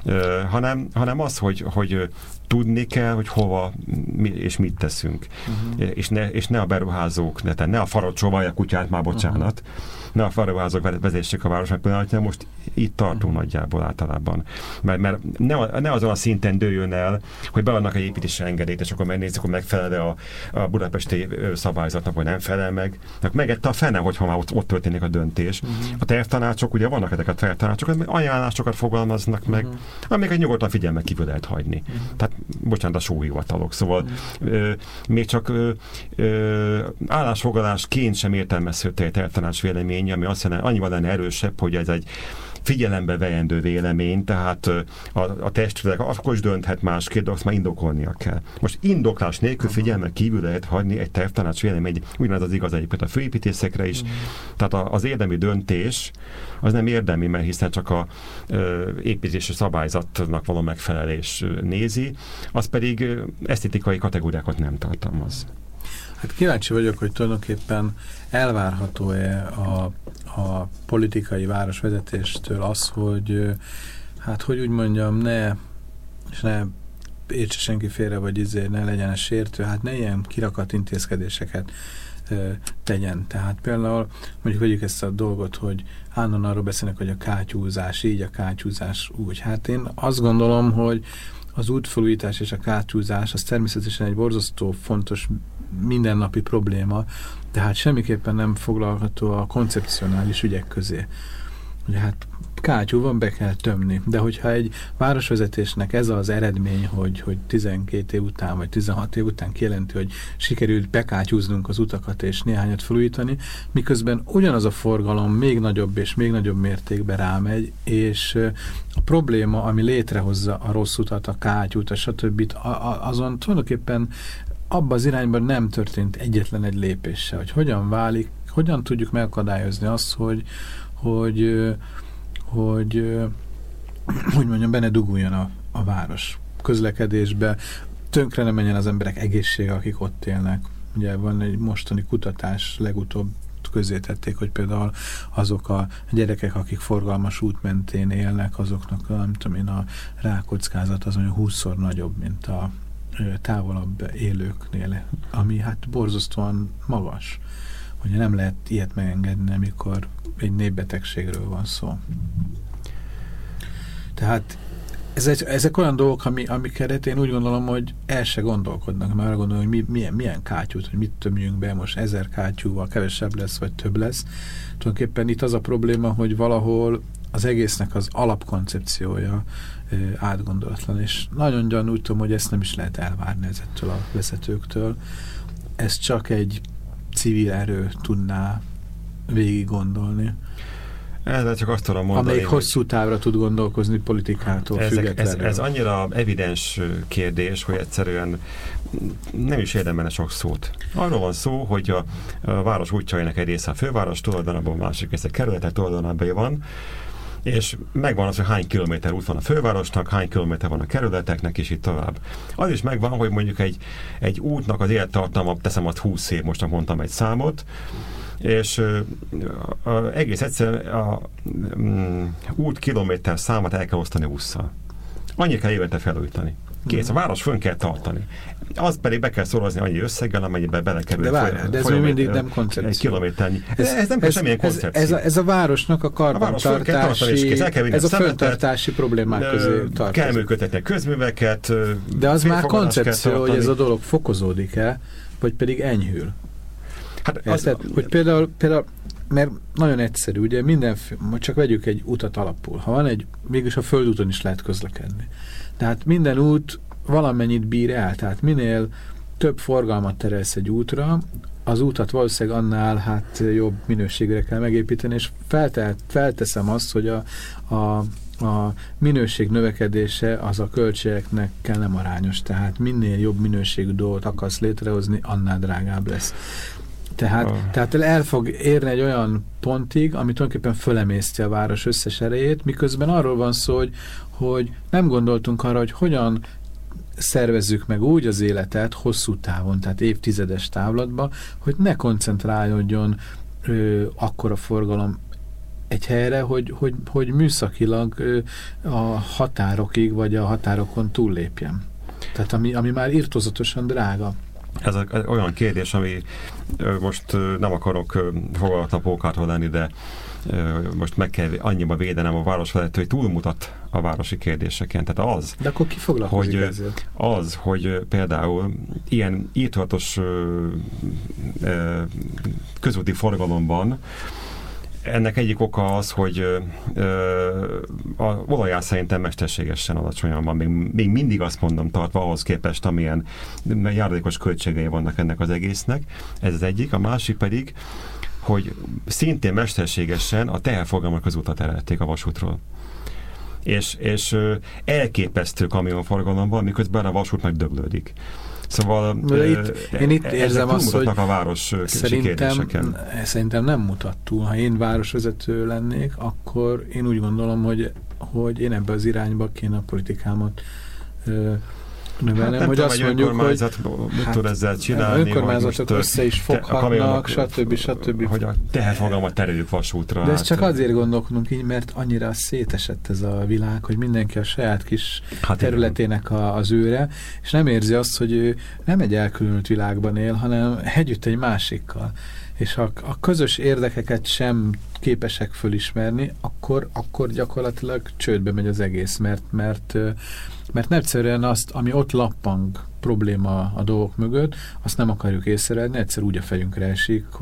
hanem, hanem az, hogy, hogy tudni kell, hogy hova mi, és mit teszünk. Uh-huh. És, ne, és ne a beruházók, ne, ne a farod csóválja a kutyát, már bocsánat, uh-huh. ne a beruházók vezessék a város, mert pillanatnyilag most itt tartunk uh-huh. nagyjából általában. Mert, mert ne, ne azon a szinten dőljön el, hogy beadnak egy építési engedélyt, és akkor megnézzük, hogy megfelel a, a budapesti szabályzatnak, vagy nem felel meg. Megette a fene, hogyha már ott, ott történik a döntés. Uh-huh. A tervtanácsok, ugye vannak ezek a tervtanácsok, ajánlásokat fogalmaznak meg, uh-huh. amiket nyugodtan figyelmen kívül lehet hagyni. Uh-huh. Tehát bocsánat, a sóhivatalok. Szóval mm. ö, még csak ö, ö, állásfoglalásként sem értelmezhető egy tervtanács véleménye, ami azt jelenti, annyival lenne erősebb, hogy ez egy figyelembe vejendő vélemény, tehát a, a testületek akkor is dönthet másképp, de azt már indokolnia kell. Most indoklás nélkül figyelmen kívül lehet hagyni egy tervtanács vélemény, ugyanaz az igaz egyébként a főépítészekre is. Mm. Tehát a, az érdemi döntés az nem érdemi, mert hiszen csak a ö, építési szabályzatnak való megfelelés nézi, az pedig ö, esztétikai kategóriákat nem tartalmaz. Hát kíváncsi vagyok, hogy tulajdonképpen elvárható-e a, a politikai városvezetéstől az, hogy hát hogy úgy mondjam, ne és ne értse senki félre, vagy izé, ne legyen sértő, hát ne ilyen kirakat intézkedéseket ö, tegyen. Tehát például mondjuk vegyük ezt a dolgot, hogy állandóan arról beszélnek, hogy a kátyúzás így, a kátyúzás úgy. Hát én azt gondolom, hogy az útfelújítás és a kátyúzás az természetesen egy borzasztó fontos mindennapi probléma, tehát semmiképpen nem foglalható a koncepcionális ügyek közé. ugye hát kátyú van, be kell tömni. De hogyha egy városvezetésnek ez az eredmény, hogy, hogy tizenkét év után, vagy tizenhat év után kijelenti, hogy sikerült bekátyúznunk az utakat és néhányat felújítani, miközben ugyanaz a forgalom még nagyobb és még nagyobb mértékben rámegy, és a probléma, ami létrehozza a rossz utat, a kátyút, a stb. Azon tulajdonképpen abban az irányban nem történt egyetlen egy lépése, hogy hogyan válik, hogyan tudjuk megakadályozni azt, hogy, hogy hogy, hogy mondjam, benne duguljon a, a város közlekedésbe, tönkre ne menjen az emberek egészsége, akik ott élnek. Ugye van egy mostani kutatás, legutóbb közzétették, hogy például azok a gyerekek, akik forgalmas út mentén élnek, azoknak, nem tudom én, a rákockázat az olyan húszszor nagyobb, mint a távolabb élőknél, ami hát borzasztóan magas. Hogy nem lehet ilyet megengedni, amikor egy népbetegségről van szó. Tehát ezek, ezek olyan dolgok, ami, amiket én úgy gondolom, hogy el se gondolkodnak, mert arra gondolom, hogy mi, milyen, milyen kátyút, hogy mit tömjünk be, most ezer kátyúval kevesebb lesz, vagy több lesz. Tulajdonképpen itt az a probléma, hogy valahol az egésznek az alapkoncepciója e, átgondolatlan, és nagyon gyanús úgy tudom, hogy ezt nem is lehet elvárni ezettől a vezetőktől. Ez csak egy civil erő tudná végig gondolni. Ezzel csak azt tudom mondani, amelyik hosszú távra tud gondolkozni politikától függetlenül. Ez, ez annyira evidens kérdés, hogy egyszerűen nem is érdemel sok szót. Arról van szó, hogy a, a város útjainak egy része a főváros tulajdonában, másik része kerületek tulajdonában van, és megvan az, hogy hány kilométer út van a fővárosnak, hány kilométer van a kerületeknek, és így tovább. Az is megvan, hogy mondjuk egy, egy útnak az élettartalma, teszem azt húsz év, most mondtam egy számot, és a, a, egész egyszerűen a um, út kilométer számát el kell osztani hússzal. Annyi kell évente felújítani. Kész, a város fönn kell tartani. Az pedig be kell szorozni annyi összeggel, amennyiben belekerül. De várjál, de ez még mindig nem koncepció. Egy kilométernyi. Ez, ez nem ez, semmilyen koncepció. Ez, ez, a, ez a városnak a karbantartási, ez a fenntartási problémák közé tartozik. Kell működtetni a közműveket. De az már koncepció, hogy ez a dolog fokozódik-e, vagy pedig enyhül. Hát az, Érted, hogy például, például, mert nagyon egyszerű, ugye mindenféle, csak vegyük egy utat alapul. Ha van egy, mégis a földúton is lehet közlekedni. Tehát minden út valamennyit bír el, tehát minél több forgalmat terelsz egy útra, az útat valószínűleg annál hát jobb minőségre kell megépíteni, és feltelt, felteszem azt, hogy a, a, a minőség növekedése az a költségeknek kell nem arányos, tehát minél jobb minőségű dolgot akarsz létrehozni, annál drágább lesz. Tehát, oh. tehát el fog érni egy olyan pontig, ami tulajdonképpen fölemészti a város összes erejét, miközben arról van szó, hogy, hogy nem gondoltunk arra, hogy hogyan szervezzük meg úgy az életet hosszú távon, tehát évtizedes távlatban, hogy ne koncentrálódjon ö, akkora forgalom egy helyre, hogy, hogy, hogy műszakilag ö, a határokig, vagy a határokon túllépjen. Tehát ami, ami már irtózatosan drága. Ez a, olyan kérdés, ami most nem akarok fogalatapókától lenni, de most meg kell annyiba védenem a városvezető, hogy túlmutat a városi kérdéseken. Tehát az, de akkor ki foglalkozik hogy, ezzel? Az, hogy például ilyen írtózatos közúti forgalomban ennek egyik oka az, hogy ö, a olajár szerintem mesterségesen alacsonyan van. Még, még mindig azt mondom tartva ahhoz képest, amilyen járulékos költségei vannak ennek az egésznek. Ez az egyik. A másik pedig, hogy szintén mesterségesen a teherforgalmat közútra terelték a vasútról. És, és elképesztő kamionforgalomban, miközben a vasút megdöglődik. Szóval itt, én itt érzem azt, hogy a város szerintem, szerintem nem mutat túl. Ha én városvezető lennék, akkor én úgy gondolom, hogy, hogy én ebbe az irányba kéne a politikámat ö, növelnem, hát hogy azt mondjuk, hogy mit tud ezzel csinálni, önkormányzatok össze is foghatnak, stb. stb. Hogy a teherforgalmat tereljük vasútra. De ez hát, csak azért gondolkodunk így, mert annyira szétesett ez a világ, hogy mindenki a saját kis hát területének a, az őre, és nem érzi azt, hogy ő nem egy elkülönült világban él, hanem együtt egy másikkal. És ha a közös érdekeket sem képesek fölismerni, akkor, akkor gyakorlatilag csődbe megy az egész, mert, mert, mert egyszerűen azt, ami ott lappang probléma a dolgok mögött, azt nem akarjuk észrevenni, egyszer úgy a fejünkre esik, hogy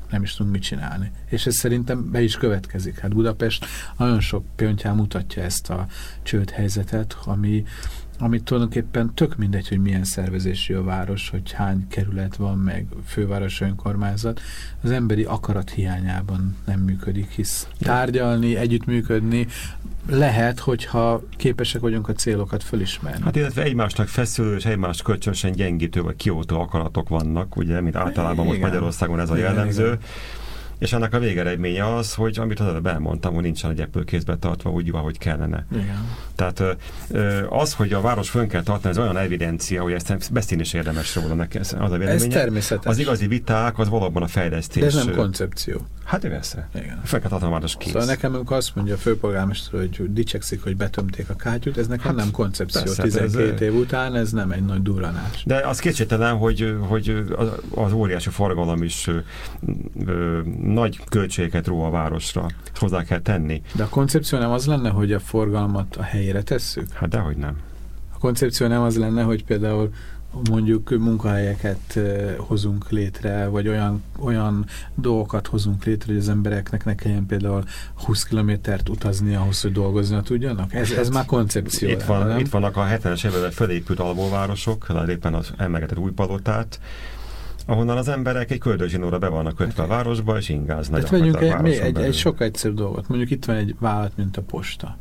nem is tudunk mit csinálni. És ez szerintem be is következik. Hát Budapest nagyon sok pontján mutatja ezt a csődhelyzetet, ami amit tulajdonképpen tök mindegy, hogy milyen szervezésű a város, hogy hány kerület van, meg főváros önkormányzat, az emberi akarat hiányában nem működik, hisz tárgyalni, együttműködni lehet, hogyha képesek vagyunk a célokat fölismerni. Hát illetve egymásnak feszülő és egymást kölcsönösen gyengítő vagy kioltó akaratok vannak, ugye, mint általában most Magyarországon ez a jellemző. Igen, igen. És ennek a végeredménye az, hogy amit az előbb elmondtam, hogy nincsen egy ebből kézbe tartva úgy, ahogy kellene. Igen. Tehát az, hogy a város fönn kell tartani, ez olyan evidencia, hogy ezt beszélni is érdemes róla neki. Az a véleménye. Ez természetes. Az igazi viták, az valóban a fejlesztés. De ez nem koncepció. Hát persze. Igen. Fönn kell tartani a város kész. Szóval nekem, amikor azt mondja a főpolgármester, hogy dicsekszik, hogy betömték a kátyút, ez nekem hát, nem koncepció. Persze, tizenkét év után ez nem egy nagy durranás. De az kétségtelen, hogy, hogy az óriási forgalom is ö, ö, nagy költségeket ró a városra. Hozzá kell tenni. De a koncepció nem az lenne, hogy a forgalmat a helyére tesszük? Hát dehogy nem. A koncepció nem az lenne, hogy például mondjuk munkahelyeket uh, hozunk létre, vagy olyan, olyan dolgokat hozunk létre, hogy az embereknek ne kelljen például húsz kilométert utazni ahhoz, hogy dolgozni tudjanak. Ez, ez már koncepció. Itt, van, nem? Itt vannak a hetvenes években felépült alvóvárosok, éppen az emlegetett Újpalotát, ahonnan az emberek egy köldögzsinóra be vannak kötve a városba, és ingáznak. Tehát vegyünk egy, egy, egy, egy sokkal egyszerű dolgot. Mondjuk itt van egy vállalat, mint a posta.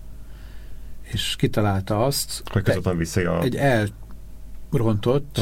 És kitalálta azt, hogy közöttem viszi a... egy elrontott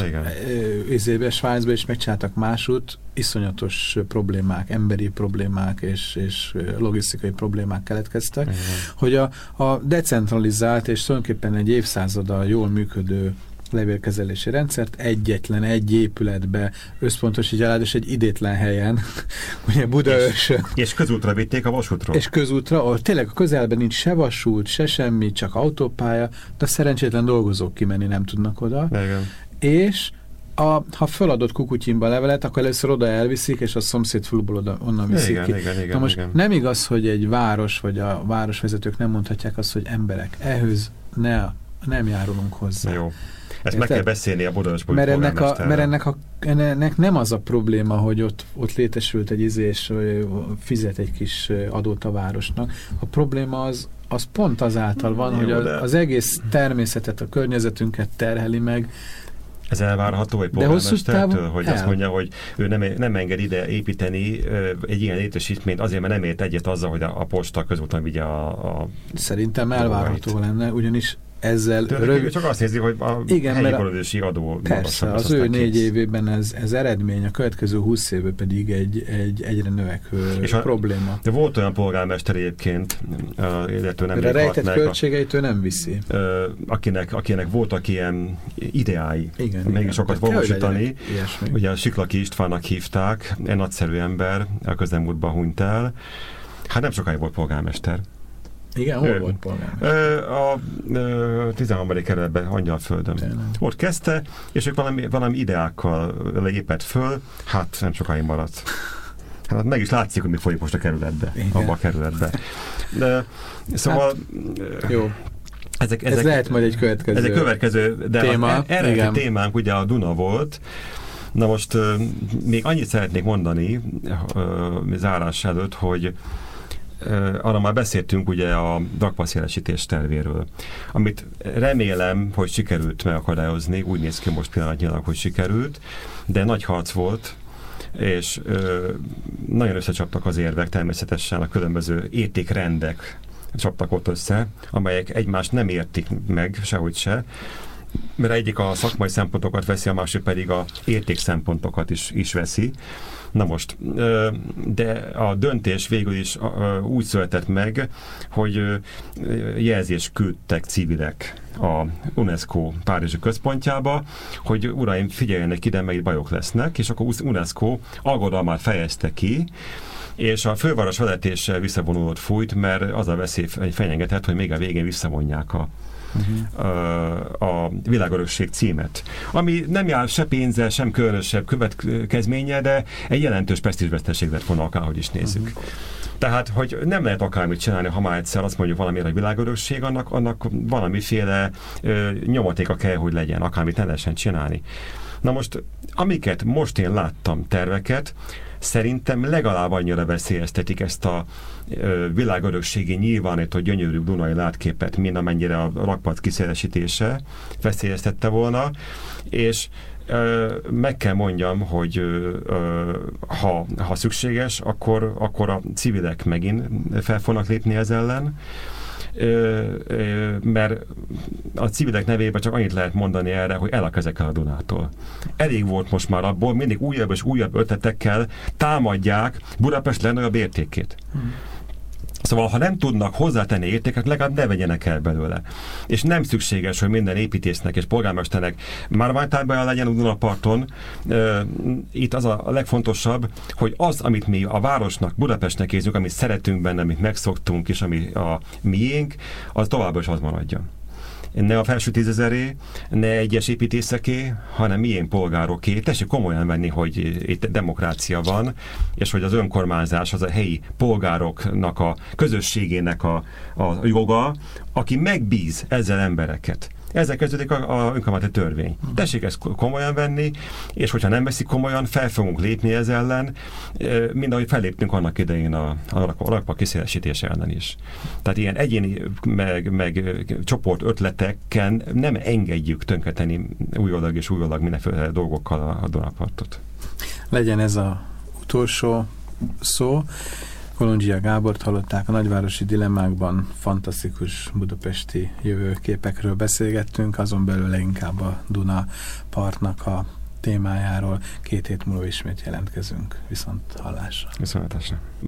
izébe, Svájcba, és megcsináltak másút, iszonyatos problémák, emberi problémák és, és logisztikai problémák keletkeztek, igen. Hogy a, a decentralizált és tulajdonképpen egy évszázaddal jól működő levélkezelési rendszert egyetlen egy épületbe összpontosítja, és egy idétlen helyen, ugye Budaörsön. És, és közútra vitték a vasútról. És közútra, ahol tényleg a közelben nincs se vasút, se semmi, csak autópálya, de szerencsétlen dolgozók kimenni nem tudnak oda. Igen. És a, ha feladott Kukutyinba levelet, akkor először oda elviszik, és a szomszéd faluból oda, onnan viszik igen, ki. Igen, igen, Na most igen. nem igaz, hogy egy város, vagy a városvezetők nem mondhatják azt, hogy emberek, ehhez ne, nem járulunk hozzá. Jó. Ezt meg kell beszélni a Budaörsből mert ennek, a, mert ennek, a, ennek nem az a probléma, hogy ott, ott létesült egy íz, és fizet egy kis adót a városnak. A probléma az, az pont azáltal van, jó, hogy a, az egész természetet, a környezetünket terheli meg. Ez elvárható egy polgármestertől, hogy el. Azt mondja, hogy ő nem, nem enged ide építeni egy ilyen létesítményt azért, mert nem ért egyet azzal, hogy a, a posta közúton vigye a, a Szerintem elvárható lenne, ugyanis ezzel rövid... Csak azt nézi, hogy a igen, helyi kolódési adó... Persze, az ő négy évében ez, ez eredmény, a következő húsz évben pedig egy, egy egyre növekvő és a, probléma. De volt olyan polgármester egyébként, illetve nem de rejtett költségeit ő nem viszi. Akinek, akinek voltak ilyen ideái, igen, még igen. sokat valósítani. Ugye a Siklaki Istvánnak hívták, egy nagyszerű ember, a közelmúltban hunyt el. Hát nem sokáig volt polgármester. Igen, hol volt polgármester? A tizenharmadik kerületben, Angyalföldön. Tényleg. Ott kezdte, és ők valami, valami ideákkal lépett föl, hát nem sokáig maradt. Hát meg is látszik, hogy mi folyik most a kerületbe, abba a kerületbe. De, szóval... Hát, jó. Ezek, ezek, Ez lehet majd egy következő Ez egy következő, de téma. Eredeti témánk ugye a Duna volt. Na most még annyit szeretnék mondani zárás előtt, hogy arra már beszéltünk ugye a rakparszélesítés tervéről, amit remélem, hogy sikerült megakadályozni, úgy néz ki most pillanatnyilag, hogy sikerült, de nagy harc volt, és ö, nagyon összecsaptak az érvek, természetesen a különböző értékrendek csaptak ott össze, amelyek egymást nem értik meg, sehogy se, mert egyik a szakmai szempontokat veszi, a másik pedig a értékszempontokat is, is veszi. Na most, de a döntés végül is úgy született meg, hogy jelzést küldtek civilek a UNESCO Párizsi központjába, hogy uraim, figyeljenek ide, mert itt bajok lesznek, és akkor UNESCO aggodalmát fejezte ki, és a főváros vezetése visszavonulót fújt, mert az a veszély fenyegetett, hogy még a végén visszavonják a Uh-huh. a világörökség címet. Ami nem jár se pénzzel, sem különösebb következménye, de egy jelentős presztízsveszteség lett volna, akárhogy is nézzük. Uh-huh. Tehát, hogy nem lehet akármit csinálni, ha már egyszer azt mondjuk valamire, hogy világörökség, annak, annak valamiféle ö, nyomatéka kell, hogy legyen, akármit ne lehessen csinálni. Na most, amiket most én láttam terveket, szerintem legalább annyira veszélyeztetik ezt a ö, világörökségi nyilvánító gyönyörű dunai látképet, mint amennyire a rakpart kiszélesítése veszélyeztette volna, és ö, meg kell mondjam, hogy ö, ö, ha, ha szükséges, akkor, akkor a civilek megint fel fognak lépni ez ellen, Ö, ö, mert a civilek nevében csak annyit lehet mondani erre, hogy el a kezekkel a Dunától. Elég volt most már abból, mindig újabb és újabb ötletekkel támadják Budapest legnagyobb értékét. Hmm. Szóval, ha nem tudnak hozzátenni értéket, legalább ne vegyenek el belőle. És nem szükséges, hogy minden építésznek és polgármesternek márványtáblája legyen a Dunaparton. Itt az a legfontosabb, hogy az, amit mi a városnak, Budapestnek érzünk, amit szeretünk benne, amit megszoktunk, és ami a miénk, az továbbra is az maradjon. Ne a felső tízezeré, ne egyes építészeké, hanem milyen polgároké. Tessék komolyan venni, hogy itt demokrácia van, és hogy az önkormányzás az a helyi polgároknak a közösségének a, a joga, aki megbíz ezzel embereket. Ezzel kezdődik a, a önkormányzati törvény. Tessék ezt komolyan venni, és hogyha nem veszik komolyan, fel fogunk lépni ez ellen, mind ahogy felléptünk annak idején a, a rakpart kiszélesítése ellen is. Tehát ilyen egyéni meg, meg csoport ötletekkel nem engedjük tönkreteni újollag és újollag mindenféle dolgokkal a, a Dunapartot. Legyen ez az utolsó szó. Kolundzsia Gábort hallották, a nagyvárosi dilemmákban fantasztikus budapesti jövőképekről beszélgettünk, azon belül leginkább a Duna partnak a témájáról. Két hét múlva ismét jelentkezünk. Viszont hallásra. Viszont hallásra.